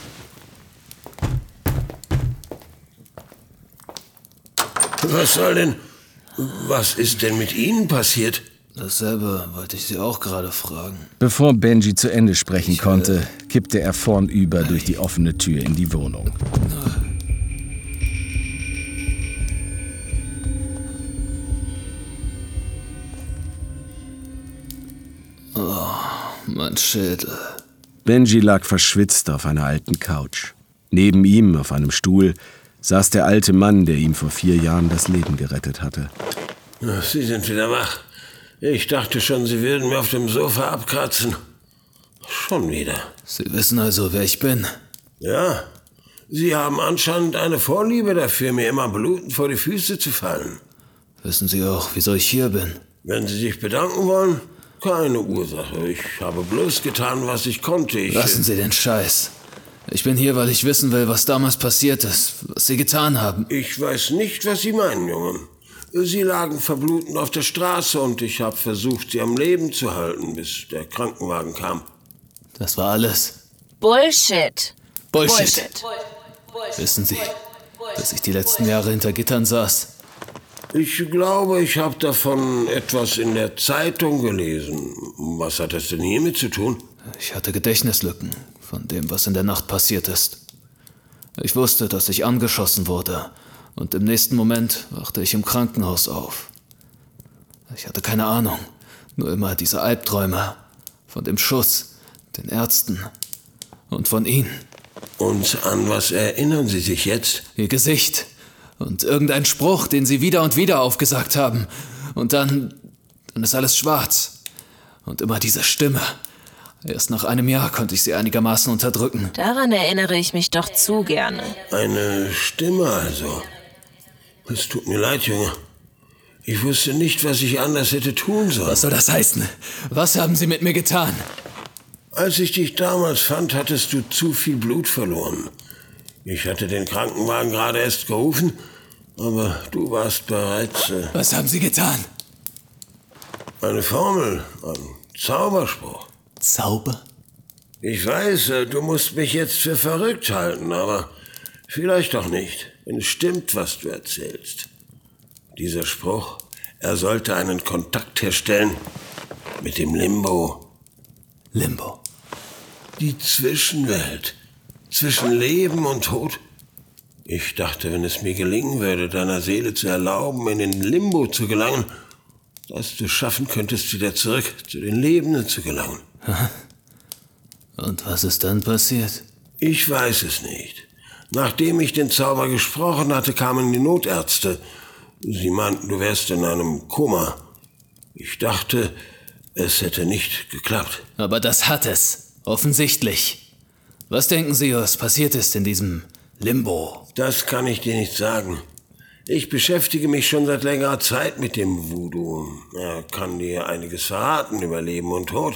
Speaker 21: Was soll denn... Was ist denn mit Ihnen passiert?
Speaker 4: Dasselbe wollte ich Sie auch gerade fragen.
Speaker 2: Bevor Benji zu Ende sprechen konnte, kippte er vornüber durch die offene Tür in die Wohnung.
Speaker 4: Oh, mein Schädel.
Speaker 2: Benji lag verschwitzt auf einer alten Couch. Neben ihm, auf einem Stuhl, saß der alte Mann, der ihm vor vier Jahren das Leben gerettet hatte.
Speaker 21: Sie sind wieder wach. Ich dachte schon, Sie würden mir auf dem Sofa abkratzen. Schon wieder.
Speaker 4: Sie wissen also, wer ich bin?
Speaker 21: Ja. Sie haben anscheinend eine Vorliebe dafür, mir immer blutend vor die Füße zu fallen.
Speaker 4: Wissen Sie auch, wieso ich hier bin?
Speaker 21: Wenn Sie sich bedanken wollen, keine Ursache. Ich habe bloß getan, was ich konnte. Ich
Speaker 4: Lassen Sie den Scheiß. Ich bin hier, weil ich wissen will, was damals passiert ist, was Sie getan haben.
Speaker 21: Ich weiß nicht, was Sie meinen, Junge. Sie lagen verblutend auf der Straße und ich habe versucht, Sie am Leben zu halten, bis der Krankenwagen kam.
Speaker 4: Das war alles?
Speaker 11: Bullshit.
Speaker 4: Bullshit.
Speaker 11: Bullshit.
Speaker 4: Wissen Sie, dass ich die letzten Jahre hinter Gittern saß?
Speaker 21: Ich glaube, ich habe davon etwas in der Zeitung gelesen. Was hat das denn hiermit zu tun?
Speaker 4: Ich hatte Gedächtnislücken von dem, was in der Nacht passiert ist. Ich wusste, dass ich angeschossen wurde. Und im nächsten Moment wachte ich im Krankenhaus auf. Ich hatte keine Ahnung, nur immer diese Albträume von dem Schuss, den Ärzten und von Ihnen.
Speaker 21: Und an was erinnern Sie sich jetzt?
Speaker 4: Ihr Gesicht und irgendein Spruch, den Sie wieder und wieder aufgesagt haben. Und dann, dann ist alles schwarz. Und immer diese Stimme. Erst nach einem Jahr konnte ich sie einigermaßen unterdrücken.
Speaker 11: Daran erinnere ich mich doch zu gerne.
Speaker 21: Eine Stimme also. Es tut mir leid, Junge. Ich wusste nicht, was ich anders hätte tun sollen.
Speaker 3: Was soll das heißen? Was haben Sie mit mir getan?
Speaker 21: Als ich dich damals fand, hattest du zu viel Blut verloren. Ich hatte den Krankenwagen gerade erst gerufen, aber du warst bereits... Äh,
Speaker 3: Was haben Sie getan?
Speaker 21: Eine Formel, ein Zauberspruch.
Speaker 3: Zauber?
Speaker 21: Ich weiß, äh, du musst mich jetzt für verrückt halten, aber vielleicht auch nicht, wenn es stimmt, was du erzählst. Dieser Spruch, er sollte einen Kontakt herstellen mit dem Limbo.
Speaker 3: Limbo?
Speaker 21: Die Zwischenwelt. Zwischen Leben und Tod. Ich dachte, wenn es mir gelingen würde, deiner Seele zu erlauben, in den Limbo zu gelangen, dass du schaffen könntest, wieder zurück zu den Lebenden zu gelangen.
Speaker 3: Und was ist dann passiert?
Speaker 21: Ich weiß es nicht. Nachdem ich den Zauber gesprochen hatte, kamen die Notärzte. Sie meinten, du wärst in einem Koma. Ich dachte, es hätte nicht geklappt.
Speaker 3: Aber das hat es. Offensichtlich. Was denken Sie, was passiert ist in diesem Limbo?
Speaker 21: Das kann ich dir nicht sagen. Ich beschäftige mich schon seit längerer Zeit mit dem Voodoo. Er kann dir einiges verraten über Leben und Tod.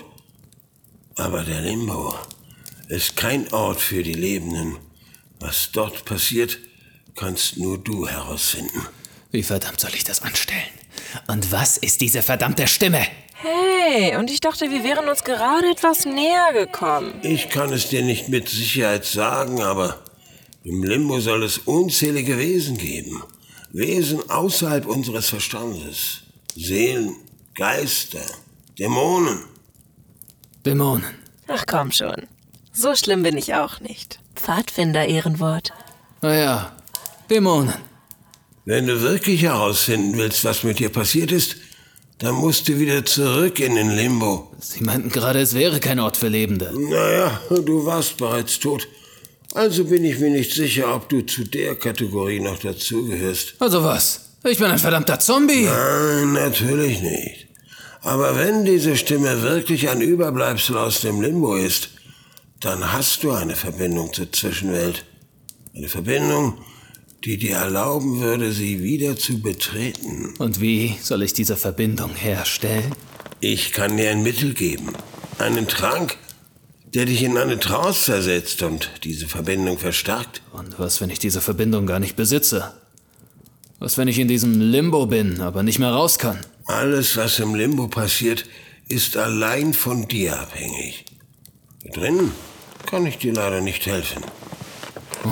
Speaker 21: Aber der Limbo ist kein Ort für die Lebenden. Was dort passiert, kannst nur du herausfinden.
Speaker 3: Wie verdammt soll ich das anstellen? Und was ist diese verdammte Stimme?
Speaker 22: Hey, und ich dachte, wir wären uns gerade etwas näher gekommen.
Speaker 21: Ich kann es dir nicht mit Sicherheit sagen, aber im Limbo soll es unzählige Wesen geben. Wesen außerhalb unseres Verstandes. Seelen, Geister, Dämonen.
Speaker 3: Dämonen?
Speaker 22: Ach komm schon. So schlimm bin ich auch nicht. Pfadfinder-Ehrenwort.
Speaker 3: Naja, Dämonen.
Speaker 21: Wenn du wirklich herausfinden willst, was mit dir passiert ist, dann musst du wieder zurück in den Limbo.
Speaker 3: Sie meinten gerade, es wäre kein Ort für Lebende.
Speaker 21: Naja, du warst bereits tot. Also bin ich mir nicht sicher, ob du zu der Kategorie noch dazugehörst.
Speaker 3: Also was? Ich bin ein verdammter Zombie?
Speaker 21: Nein, natürlich nicht. Aber wenn diese Stimme wirklich ein Überbleibsel aus dem Limbo ist, dann hast du eine Verbindung zur Zwischenwelt. Eine Verbindung, die dir erlauben würde, sie wieder zu betreten.
Speaker 3: Und wie soll ich diese Verbindung herstellen?
Speaker 21: Ich kann dir ein Mittel geben. Einen Trank, der dich in eine Trance versetzt und diese Verbindung verstärkt.
Speaker 3: Und was, wenn ich diese Verbindung gar nicht besitze? Was, wenn ich in diesem Limbo bin, aber nicht mehr raus kann?
Speaker 21: Alles, was im Limbo passiert, ist allein von dir abhängig. Hier drinnen kann ich dir leider nicht helfen.
Speaker 3: Oh.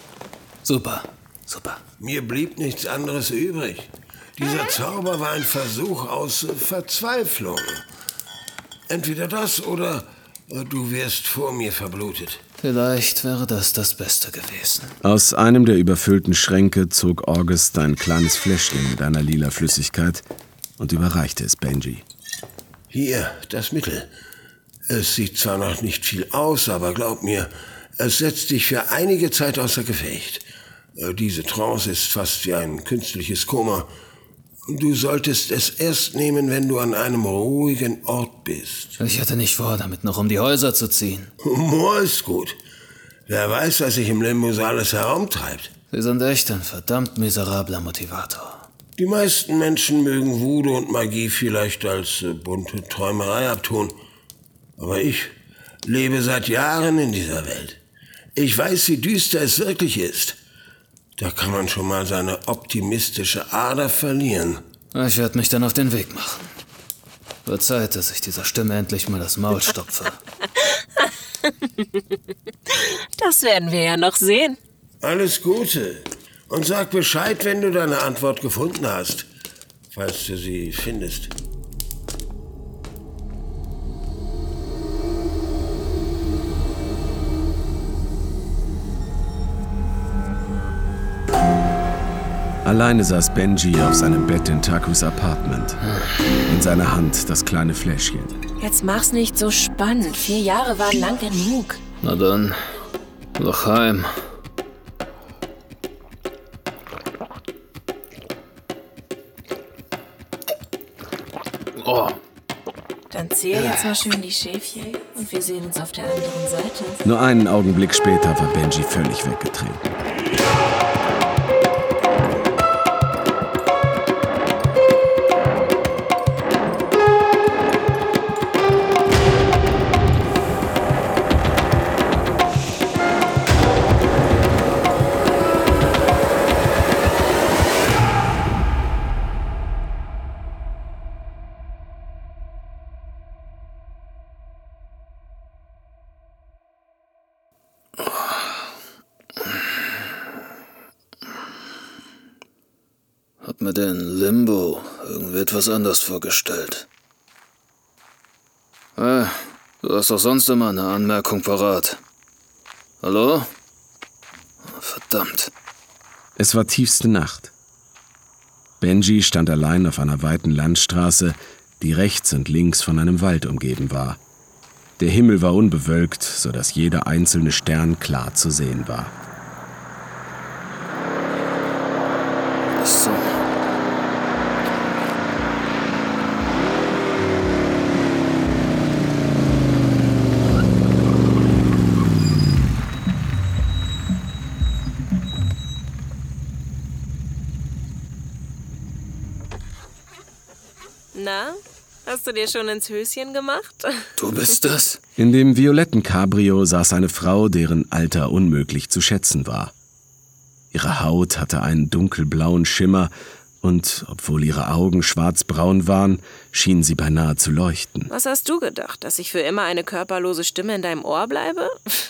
Speaker 3: Super, super.
Speaker 21: Mir blieb nichts anderes übrig. Dieser Zauber war ein Versuch aus Verzweiflung. Entweder das oder du wirst vor mir verblutet.
Speaker 3: Vielleicht wäre das das Beste gewesen.
Speaker 2: Aus einem der überfüllten Schränke zog August ein kleines Fläschchen mit einer lila Flüssigkeit und überreichte es Benji.
Speaker 21: Hier, das Mittel. Es sieht zwar noch nicht viel aus, aber glaub mir, es setzt dich für einige Zeit außer Gefecht. Diese Trance ist fast wie ein künstliches Koma. Du solltest es erst nehmen, wenn du an einem ruhigen Ort bist.
Speaker 3: Ich hatte nicht vor, damit noch um die Häuser zu ziehen.
Speaker 21: Humor ist gut. Wer weiß, was sich im Limbo so alles herumtreibt.
Speaker 3: Sie sind echt ein verdammt miserabler Motivator.
Speaker 21: Die meisten Menschen mögen Voodoo und Magie vielleicht als äh, bunte Träumerei abtun. Aber ich lebe seit Jahren in dieser Welt. Ich weiß, wie düster es wirklich ist. Da kann man schon mal seine optimistische Ader verlieren.
Speaker 3: Ich werde mich dann auf den Weg machen. Wird Zeit, dass ich dieser Stimme endlich mal das Maul stopfe.
Speaker 22: Das werden wir ja noch sehen.
Speaker 21: Alles Gute. Und sag Bescheid, wenn du deine Antwort gefunden hast. Falls du sie findest.
Speaker 2: Alleine saß Benji auf seinem Bett in Takus Apartment. In seiner Hand das kleine Fläschchen.
Speaker 22: Jetzt mach's nicht so spannend. Vier Jahre waren lang genug.
Speaker 3: Na dann, noch heim. Oh.
Speaker 22: Dann zähl jetzt mal schön die Schäfchen und wir sehen uns auf der anderen Seite.
Speaker 2: Nur einen Augenblick später war Benji völlig weggetreten.
Speaker 3: mir den Limbo irgendwie etwas anders vorgestellt. Hey, du hast doch sonst immer eine Anmerkung parat. Hallo? Verdammt.
Speaker 2: Es war tiefste Nacht. Benji stand allein auf einer weiten Landstraße, die rechts und links von einem Wald umgeben war. Der Himmel war unbewölkt, sodass jeder einzelne Stern klar zu sehen war.
Speaker 3: Was zum...
Speaker 11: Na, hast du dir schon ins Höschen gemacht?
Speaker 3: Du bist das?
Speaker 2: In dem violetten Cabrio saß eine Frau, deren Alter unmöglich zu schätzen war. Ihre Haut hatte einen dunkelblauen Schimmer und, obwohl ihre Augen schwarzbraun waren, schien sie beinahe zu leuchten.
Speaker 11: Was hast du gedacht, dass ich für immer eine körperlose Stimme in deinem Ohr bleibe?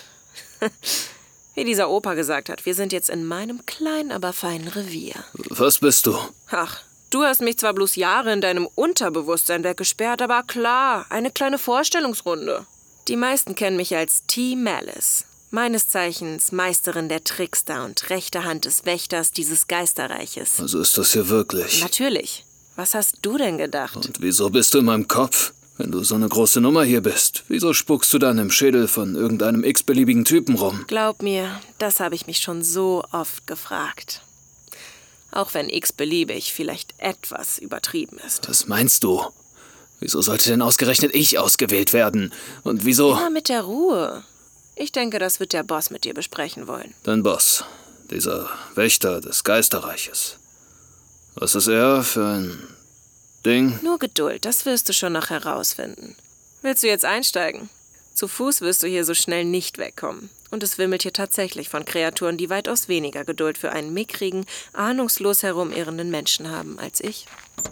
Speaker 11: Wie dieser Opa gesagt hat, wir sind jetzt in meinem kleinen, aber feinen Revier.
Speaker 3: Was bist du?
Speaker 11: Ach, du hast mich zwar bloß Jahre in deinem Unterbewusstsein weggesperrt, aber klar, eine kleine Vorstellungsrunde. Die meisten kennen mich als T. Malice. Meines Zeichens Meisterin der Trickster und rechte Hand des Wächters dieses Geisterreiches.
Speaker 3: Also ist das hier wirklich?
Speaker 11: Natürlich. Was hast du denn gedacht?
Speaker 3: Und wieso bist du in meinem Kopf? Wenn du so eine große Nummer hier bist, wieso spuckst du dann im Schädel von irgendeinem x-beliebigen Typen rum?
Speaker 11: Glaub mir, das habe ich mich schon so oft gefragt. Auch wenn x-beliebig vielleicht etwas übertrieben ist.
Speaker 3: Was meinst du? Wieso sollte denn ausgerechnet ich ausgewählt werden? Und wieso...
Speaker 11: Immer mit der Ruhe. Ich denke, das wird der Boss mit dir besprechen wollen.
Speaker 3: Dein Boss, dieser Wächter des Geisterreiches. Was ist er für ein Ding?
Speaker 11: Nur Geduld, das wirst du schon noch herausfinden. Willst du jetzt einsteigen? Zu Fuß wirst du hier so schnell nicht wegkommen. Und es wimmelt hier tatsächlich von Kreaturen, die weitaus weniger Geduld für einen mickrigen, ahnungslos herumirrenden Menschen haben als ich.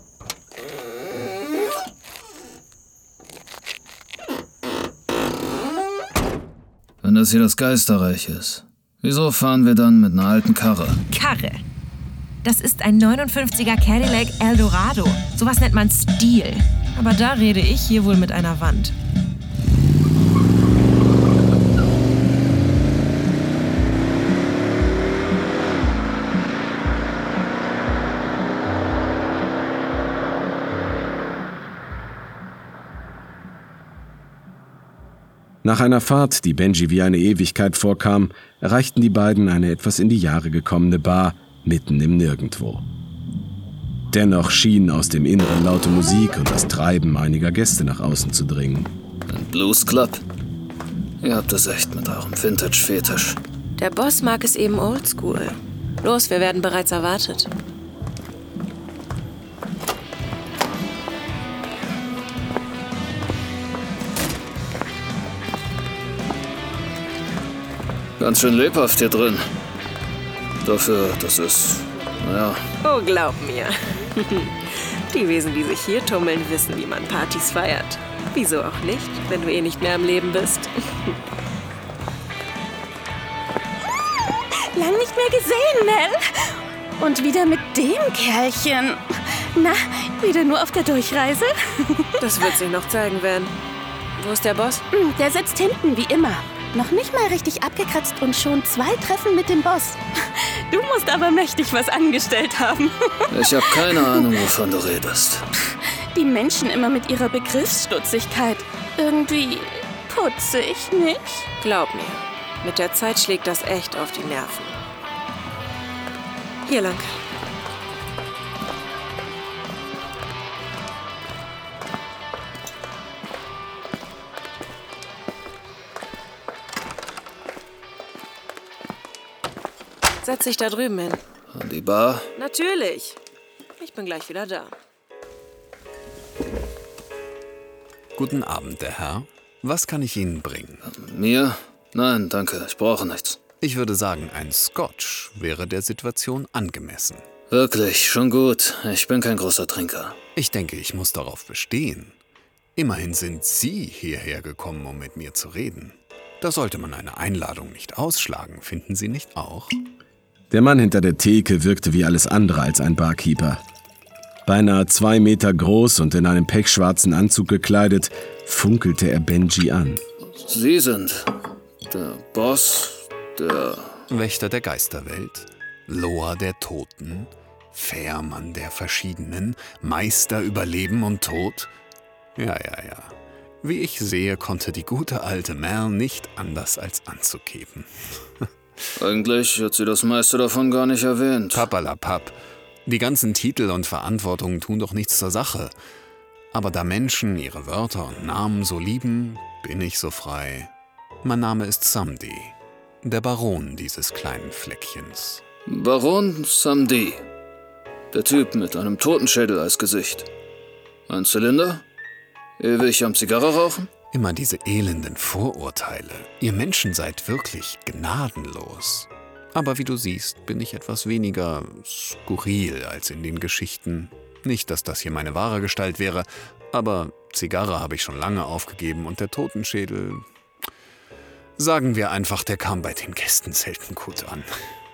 Speaker 3: Wenn das hier das Geisterreich ist, wieso fahren wir dann mit einer alten Karre?
Speaker 11: Karre? Das ist ein neunundfünfziger Cadillac Eldorado. Sowas nennt man Stil. Aber da rede ich hier wohl mit einer Wand.
Speaker 2: Nach einer Fahrt, die Benji wie eine Ewigkeit vorkam, erreichten die beiden eine etwas in die Jahre gekommene Bar mitten im Nirgendwo. Dennoch schien aus dem Inneren laute Musik und das Treiben einiger Gäste nach außen zu dringen.
Speaker 3: Ein Blues Club? Ihr habt es echt mit eurem Vintage-Fetisch.
Speaker 11: Der Boss mag es eben oldschool. Los, wir werden bereits erwartet.
Speaker 3: Ganz schön lebhaft hier drin. Dafür, dass es, naja...
Speaker 11: Oh, glaub mir. Die Wesen, die sich hier tummeln, wissen, wie man Partys feiert. Wieso auch nicht, wenn du eh nicht mehr am Leben bist.
Speaker 15: Lang nicht mehr gesehen, Mel. Und wieder mit dem Kerlchen. Na, wieder nur auf der Durchreise?
Speaker 11: Das wird sich noch zeigen werden. Wo ist der Boss?
Speaker 15: Der sitzt hinten, wie immer. Noch nicht mal richtig abgekratzt und schon zwei Treffen mit dem Boss. Du musst aber mächtig was angestellt haben.
Speaker 3: Ich habe keine Ahnung, wovon du redest.
Speaker 15: Die Menschen immer mit ihrer Begriffsstutzigkeit. Irgendwie putzig, nicht?
Speaker 11: Glaub mir, mit der Zeit schlägt das echt auf die Nerven. Hier lang. Setz dich da drüben hin.
Speaker 3: An die Bar?
Speaker 11: Natürlich. Ich bin gleich wieder da.
Speaker 5: Guten Abend, der Herr. Was kann ich Ihnen bringen?
Speaker 3: Mir? Nein, danke. Ich brauche nichts.
Speaker 5: Ich würde sagen, ein Scotch wäre der Situation angemessen.
Speaker 3: Wirklich, schon gut. Ich bin kein großer Trinker.
Speaker 5: Ich denke, ich muss darauf bestehen. Immerhin sind Sie hierher gekommen, um mit mir zu reden. Da sollte man eine Einladung nicht ausschlagen, finden Sie nicht auch?
Speaker 2: Der Mann hinter der Theke wirkte wie alles andere als ein Barkeeper. Beinahe zwei Meter groß und in einem pechschwarzen Anzug gekleidet, funkelte er Benji an.
Speaker 4: Sie sind der Boss, der...
Speaker 5: Wächter der Geisterwelt, Loa der Toten, Fährmann der Verschiedenen, Meister über Leben und Tod. Ja, ja, ja. Wie ich sehe, konnte die gute alte Mel nicht anders als anzugeben.
Speaker 4: Eigentlich hat sie das meiste davon gar nicht erwähnt.
Speaker 5: Pappalapapp. Die ganzen Titel und Verantwortungen tun doch nichts zur Sache. Aber da Menschen ihre Wörter und Namen so lieben, bin ich so frei. Mein Name ist Samdi, der Baron dieses kleinen Fleckchens.
Speaker 4: Baron Samdi. Der Typ mit einem Totenschädel als Gesicht. Ein Zylinder? Ewig am Zigarre rauchen?
Speaker 5: Immer diese elenden Vorurteile. Ihr Menschen seid wirklich gnadenlos. Aber wie du siehst, bin ich etwas weniger skurril als in den Geschichten. Nicht, dass das hier meine wahre Gestalt wäre, aber Zigarre habe ich schon lange aufgegeben und der Totenschädel... Sagen wir einfach, der kam bei den Gästen selten gut an.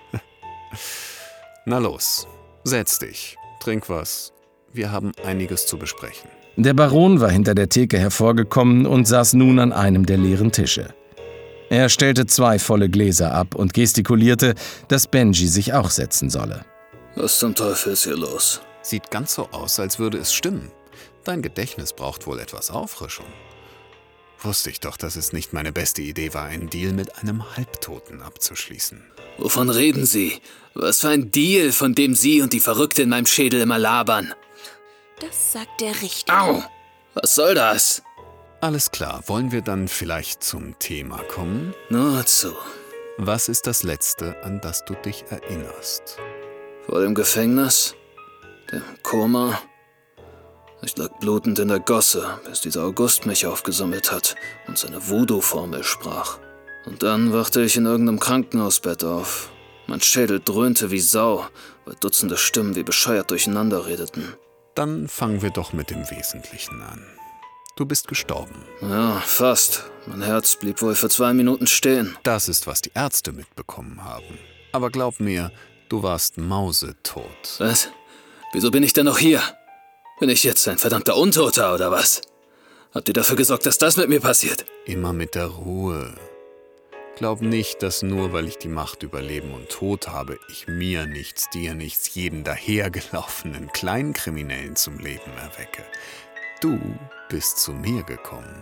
Speaker 5: Na los, setz dich, trink was. Wir haben einiges zu besprechen.
Speaker 6: Der Baron war hinter der Theke hervorgekommen und saß nun an einem der leeren Tische. Er stellte zwei volle Gläser ab und gestikulierte, dass Benji sich auch setzen solle.
Speaker 4: Was zum Teufel ist hier los?
Speaker 5: Sieht ganz so aus, als würde es stimmen. Dein Gedächtnis braucht wohl etwas Auffrischung. Wusste ich doch, dass es nicht meine beste Idee war, einen Deal mit einem Halbtoten abzuschließen.
Speaker 14: Wovon reden Sie? Was für ein Deal, von dem Sie und die Verrückte in meinem Schädel immer labern?
Speaker 11: Das sagt der Richter.
Speaker 14: Au! Was soll das?
Speaker 5: Alles klar, wollen wir dann vielleicht zum Thema kommen?
Speaker 14: Nur zu.
Speaker 5: Was ist das Letzte, an das du dich erinnerst?
Speaker 4: Vor dem Gefängnis? Dem Koma? Ich lag blutend in der Gosse, bis dieser August mich aufgesammelt hat und seine Voodoo-Formel sprach. Und dann wachte ich in irgendeinem Krankenhausbett auf. Mein Schädel dröhnte wie Sau, weil Dutzende Stimmen wie bescheuert durcheinander redeten.
Speaker 5: Dann fangen wir doch mit dem Wesentlichen an. Du bist gestorben.
Speaker 4: Ja, fast. Mein Herz blieb wohl für zwei Minuten stehen.
Speaker 5: Das ist, was die Ärzte mitbekommen haben. Aber glaub mir, du warst mausetot.
Speaker 14: Was? Wieso bin ich denn noch hier? Bin ich jetzt ein verdammter Untoter oder was? Habt ihr dafür gesorgt, dass das mit mir passiert?
Speaker 5: Immer mit der Ruhe. Glaub nicht, dass nur weil ich die Macht über Leben und Tod habe, ich mir nichts, dir nichts, jeden dahergelaufenen Kleinkriminellen zum Leben erwecke. Du bist zu mir gekommen.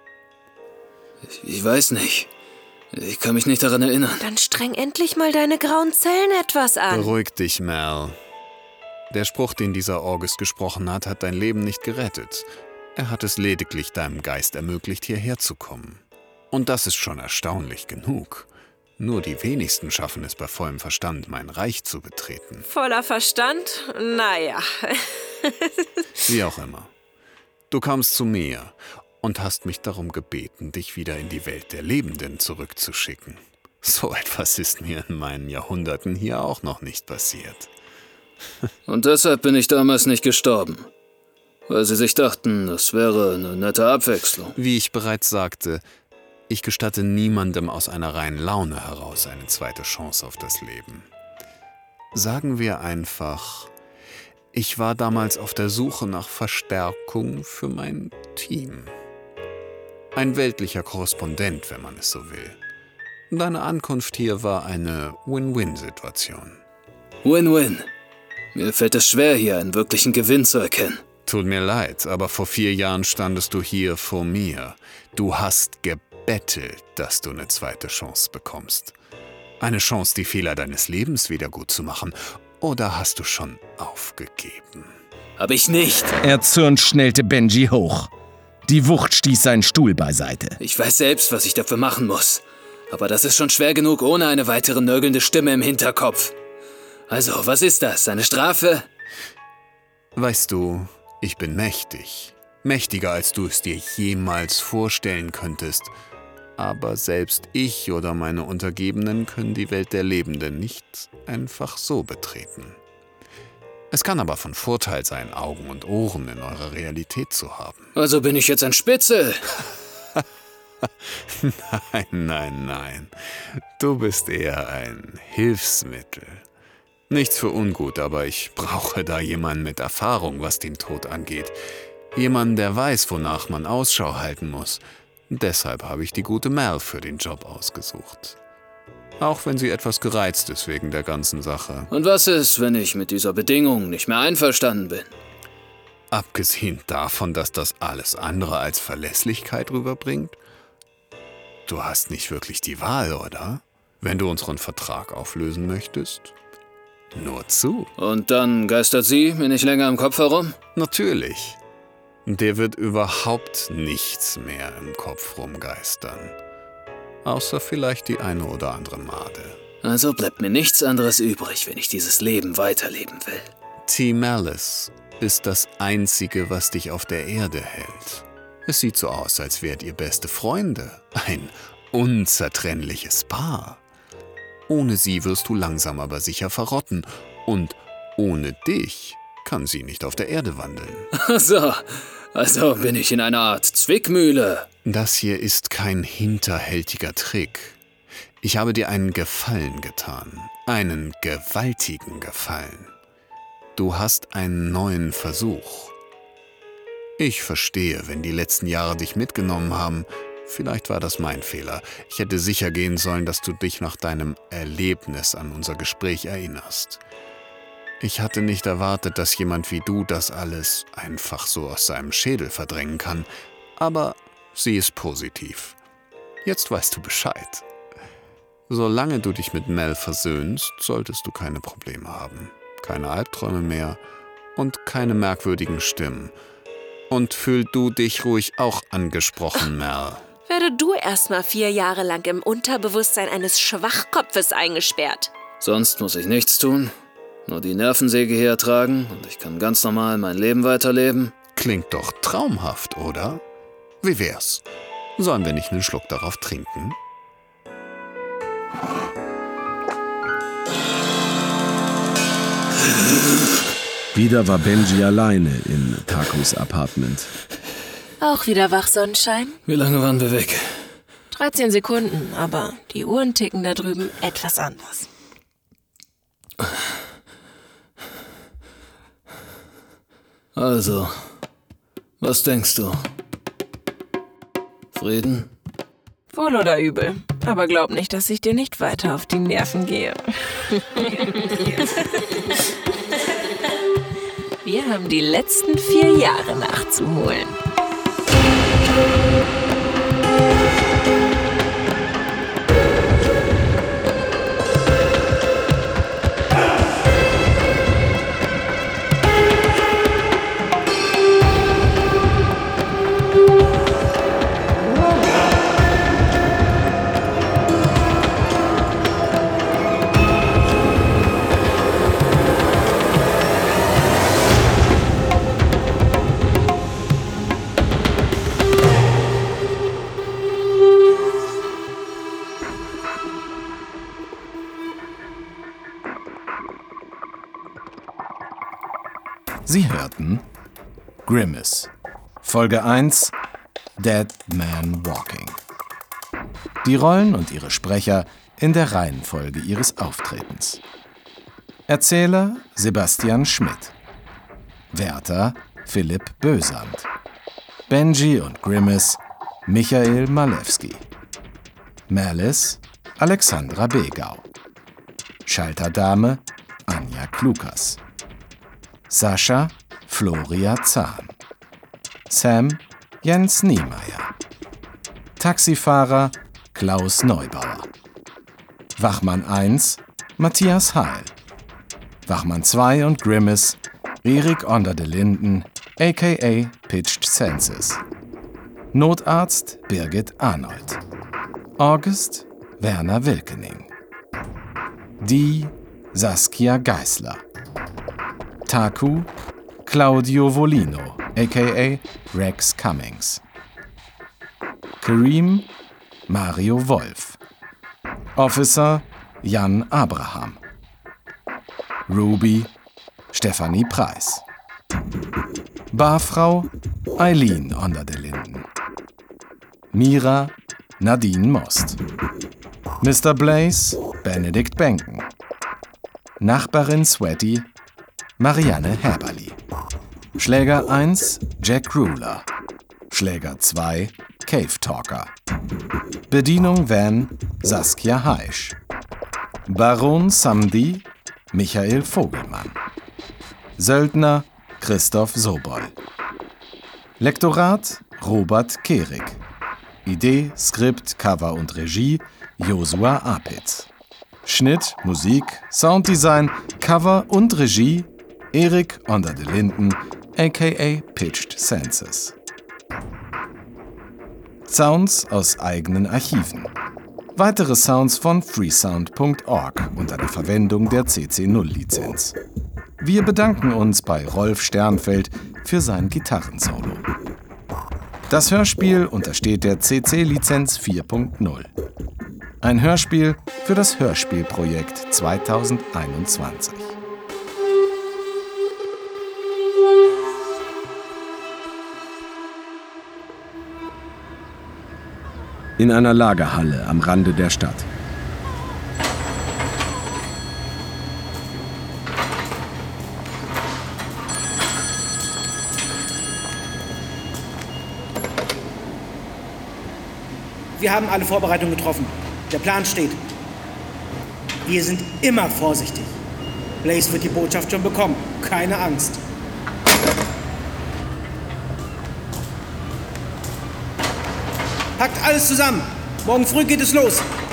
Speaker 4: Ich, ich weiß nicht. Ich kann mich nicht daran erinnern.
Speaker 11: Dann streng endlich mal deine grauen Zellen etwas an.
Speaker 5: Beruhig dich, Mel. Der Spruch, den dieser August gesprochen hat, hat dein Leben nicht gerettet. Er hat es lediglich deinem Geist ermöglicht, hierher zu kommen. Und das ist schon erstaunlich genug. Nur die wenigsten schaffen es bei vollem Verstand, mein Reich zu betreten.
Speaker 11: Voller Verstand? Naja.
Speaker 5: Wie auch immer. Du kamst zu mir und hast mich darum gebeten, dich wieder in die Welt der Lebenden zurückzuschicken. So etwas ist mir in meinen Jahrhunderten hier auch noch nicht passiert.
Speaker 4: Und deshalb bin ich damals nicht gestorben. Weil sie sich dachten, das wäre eine nette Abwechslung.
Speaker 5: Wie ich bereits sagte, ich gestatte niemandem aus einer reinen Laune heraus eine zweite Chance auf das Leben. Sagen wir einfach, ich war damals auf der Suche nach Verstärkung für mein Team. Ein weltlicher Korrespondent, wenn man es so will. Deine Ankunft hier war eine Win-Win-Situation.
Speaker 4: Win-Win. Mir fällt es schwer, hier einen wirklichen Gewinn zu erkennen.
Speaker 5: Tut mir leid, aber vor vier Jahren standest du hier vor mir. Du hast gebettelt, dass du eine zweite Chance bekommst. Eine Chance, die Fehler deines Lebens wieder gut zu machen. Oder hast du schon aufgegeben?
Speaker 14: Hab ich nicht.
Speaker 6: Erzürnt schnellte Benji hoch. Die Wucht stieß seinen Stuhl beiseite.
Speaker 14: Ich weiß selbst, was ich dafür machen muss. Aber das ist schon schwer genug ohne eine weitere nörgelnde Stimme im Hinterkopf. Also, was ist das? Eine Strafe?
Speaker 5: Weißt du, ich bin mächtig. Mächtiger, als du es dir jemals vorstellen könntest. Aber selbst ich oder meine Untergebenen können die Welt der Lebenden nicht einfach so betreten. Es kann aber von Vorteil sein, Augen und Ohren in eurer Realität zu haben.
Speaker 4: Also bin ich jetzt ein Spitzel?
Speaker 5: Nein, nein, nein. Du bist eher ein Hilfsmittel. Nichts für ungut, aber ich brauche da jemanden mit Erfahrung, was den Tod angeht. Jemanden, der weiß, wonach man Ausschau halten muss. Deshalb habe ich die gute Mel für den Job ausgesucht. Auch wenn sie etwas gereizt ist wegen der ganzen Sache.
Speaker 3: Und was ist, wenn ich mit dieser Bedingung nicht mehr einverstanden bin?
Speaker 5: Abgesehen davon, dass das alles andere als Verlässlichkeit rüberbringt? Du hast nicht wirklich die Wahl, oder? Wenn du unseren Vertrag auflösen möchtest? Nur zu.
Speaker 3: Und dann geistert sie mir nicht länger im Kopf herum?
Speaker 5: Natürlich. Dir wird überhaupt nichts mehr im Kopf rumgeistern. Außer vielleicht die eine oder andere Made.
Speaker 3: Also bleibt mir nichts anderes übrig, wenn ich dieses Leben weiterleben will.
Speaker 5: T. Malice ist das Einzige, was dich auf der Erde hält. Es sieht so aus, als wärt ihr beste Freunde. Ein unzertrennliches Paar. Ohne sie wirst du langsam aber sicher verrotten. Und ohne dich kann sie nicht auf der Erde wandeln.
Speaker 3: So, also bin ich in einer Art Zwickmühle.
Speaker 5: Das hier ist kein hinterhältiger Trick. Ich habe dir einen Gefallen getan. Einen gewaltigen Gefallen. Du hast einen neuen Versuch. Ich verstehe, wenn die letzten Jahre dich mitgenommen haben. Vielleicht war das mein Fehler. Ich hätte sicher gehen sollen, dass du dich nach deinem Erlebnis an unser Gespräch erinnerst. Ich hatte nicht erwartet, dass jemand wie du das alles einfach so aus seinem Schädel verdrängen kann. Aber sie ist positiv. Jetzt weißt du Bescheid. Solange du dich mit Mel versöhnst, solltest du keine Probleme haben. Keine Albträume mehr und keine merkwürdigen Stimmen. Und fühl du dich ruhig auch angesprochen, Mel.
Speaker 15: Werde du erstmal vier Jahre lang im Unterbewusstsein eines Schwachkopfes eingesperrt.
Speaker 3: Sonst muss ich nichts tun, nur die Nervensäge hier ertragen und ich kann ganz normal mein Leben weiterleben.
Speaker 5: Klingt doch traumhaft, oder? Wie wär's? Sollen wir nicht einen Schluck darauf trinken?
Speaker 2: Wieder war Benji alleine in Takus Apartment.
Speaker 22: Auch wieder wach, Sonnenschein?
Speaker 3: Wie lange waren wir weg?
Speaker 22: dreizehn Sekunden, aber die Uhren ticken da drüben etwas anders.
Speaker 3: Also, was denkst du? Frieden?
Speaker 22: Wohl oder übel. Aber glaub nicht, dass ich dir nicht weiter auf die Nerven gehe. Wir haben die letzten vier Jahre nachzuholen.
Speaker 6: Sie hörten Grimace, Folge eins, Dead Man Walking. Die Rollen und ihre Sprecher in der Reihenfolge ihres Auftretens. Erzähler Sebastian Schmidt. Wärter Philipp Bösand. Benji und Grimace Michael Malewski. Malice Alexandra Begau. Schalterdame Anja Klukas. Sascha Floria Zahn. Sam Jens Niemeyer. Taxifahrer Klaus Neubauer. Wachmann eins Matthias Heil. Wachmann zwei und Grimace Erik Onder de Linden, aka Pitched Senses. Notarzt Birgit Arnold. August Werner Wilkening. Die Saskia Geisler. Taku Claudio Volino, aka Rex Cummings. Kareem Mario Wolf. Officer Jan Abraham. Ruby Stefanie Preis. Barfrau Eileen Onder de Linden. Mira Nadine Most. Mister Blaze Benedikt Benken. Nachbarin Sweaty, Marianne Herberli. Schläger eins, Jack Ruler. Schläger zwei, Cave Talker. Bedienung Van, Saskia Heisch. Baron Samdi, Michael Vogelmann. Söldner, Christoph Sobol. Lektorat, Robert Kehrig. Idee, Skript, Cover und Regie, Josua Apitz. Schnitt, Musik, Sounddesign, Cover und Regie, Erik Onder de Linden, aka Pitched Senses. Sounds aus eigenen Archiven. Weitere Sounds von freesound punkt org unter der Verwendung der C C null Lizenz. Wir bedanken uns bei Rolf Sternfeld für sein Gitarrensolo. Das Hörspiel untersteht der C C-Lizenz vier Punkt null. Ein Hörspiel für das Hörspielprojekt zweitausendeinundzwanzig.
Speaker 2: In einer Lagerhalle am Rande der Stadt.
Speaker 8: Wir haben alle Vorbereitungen getroffen. Der Plan steht. Wir sind immer vorsichtig. Blaze wird die Botschaft schon bekommen. Keine Angst. Packt alles zusammen. Morgen früh geht es los.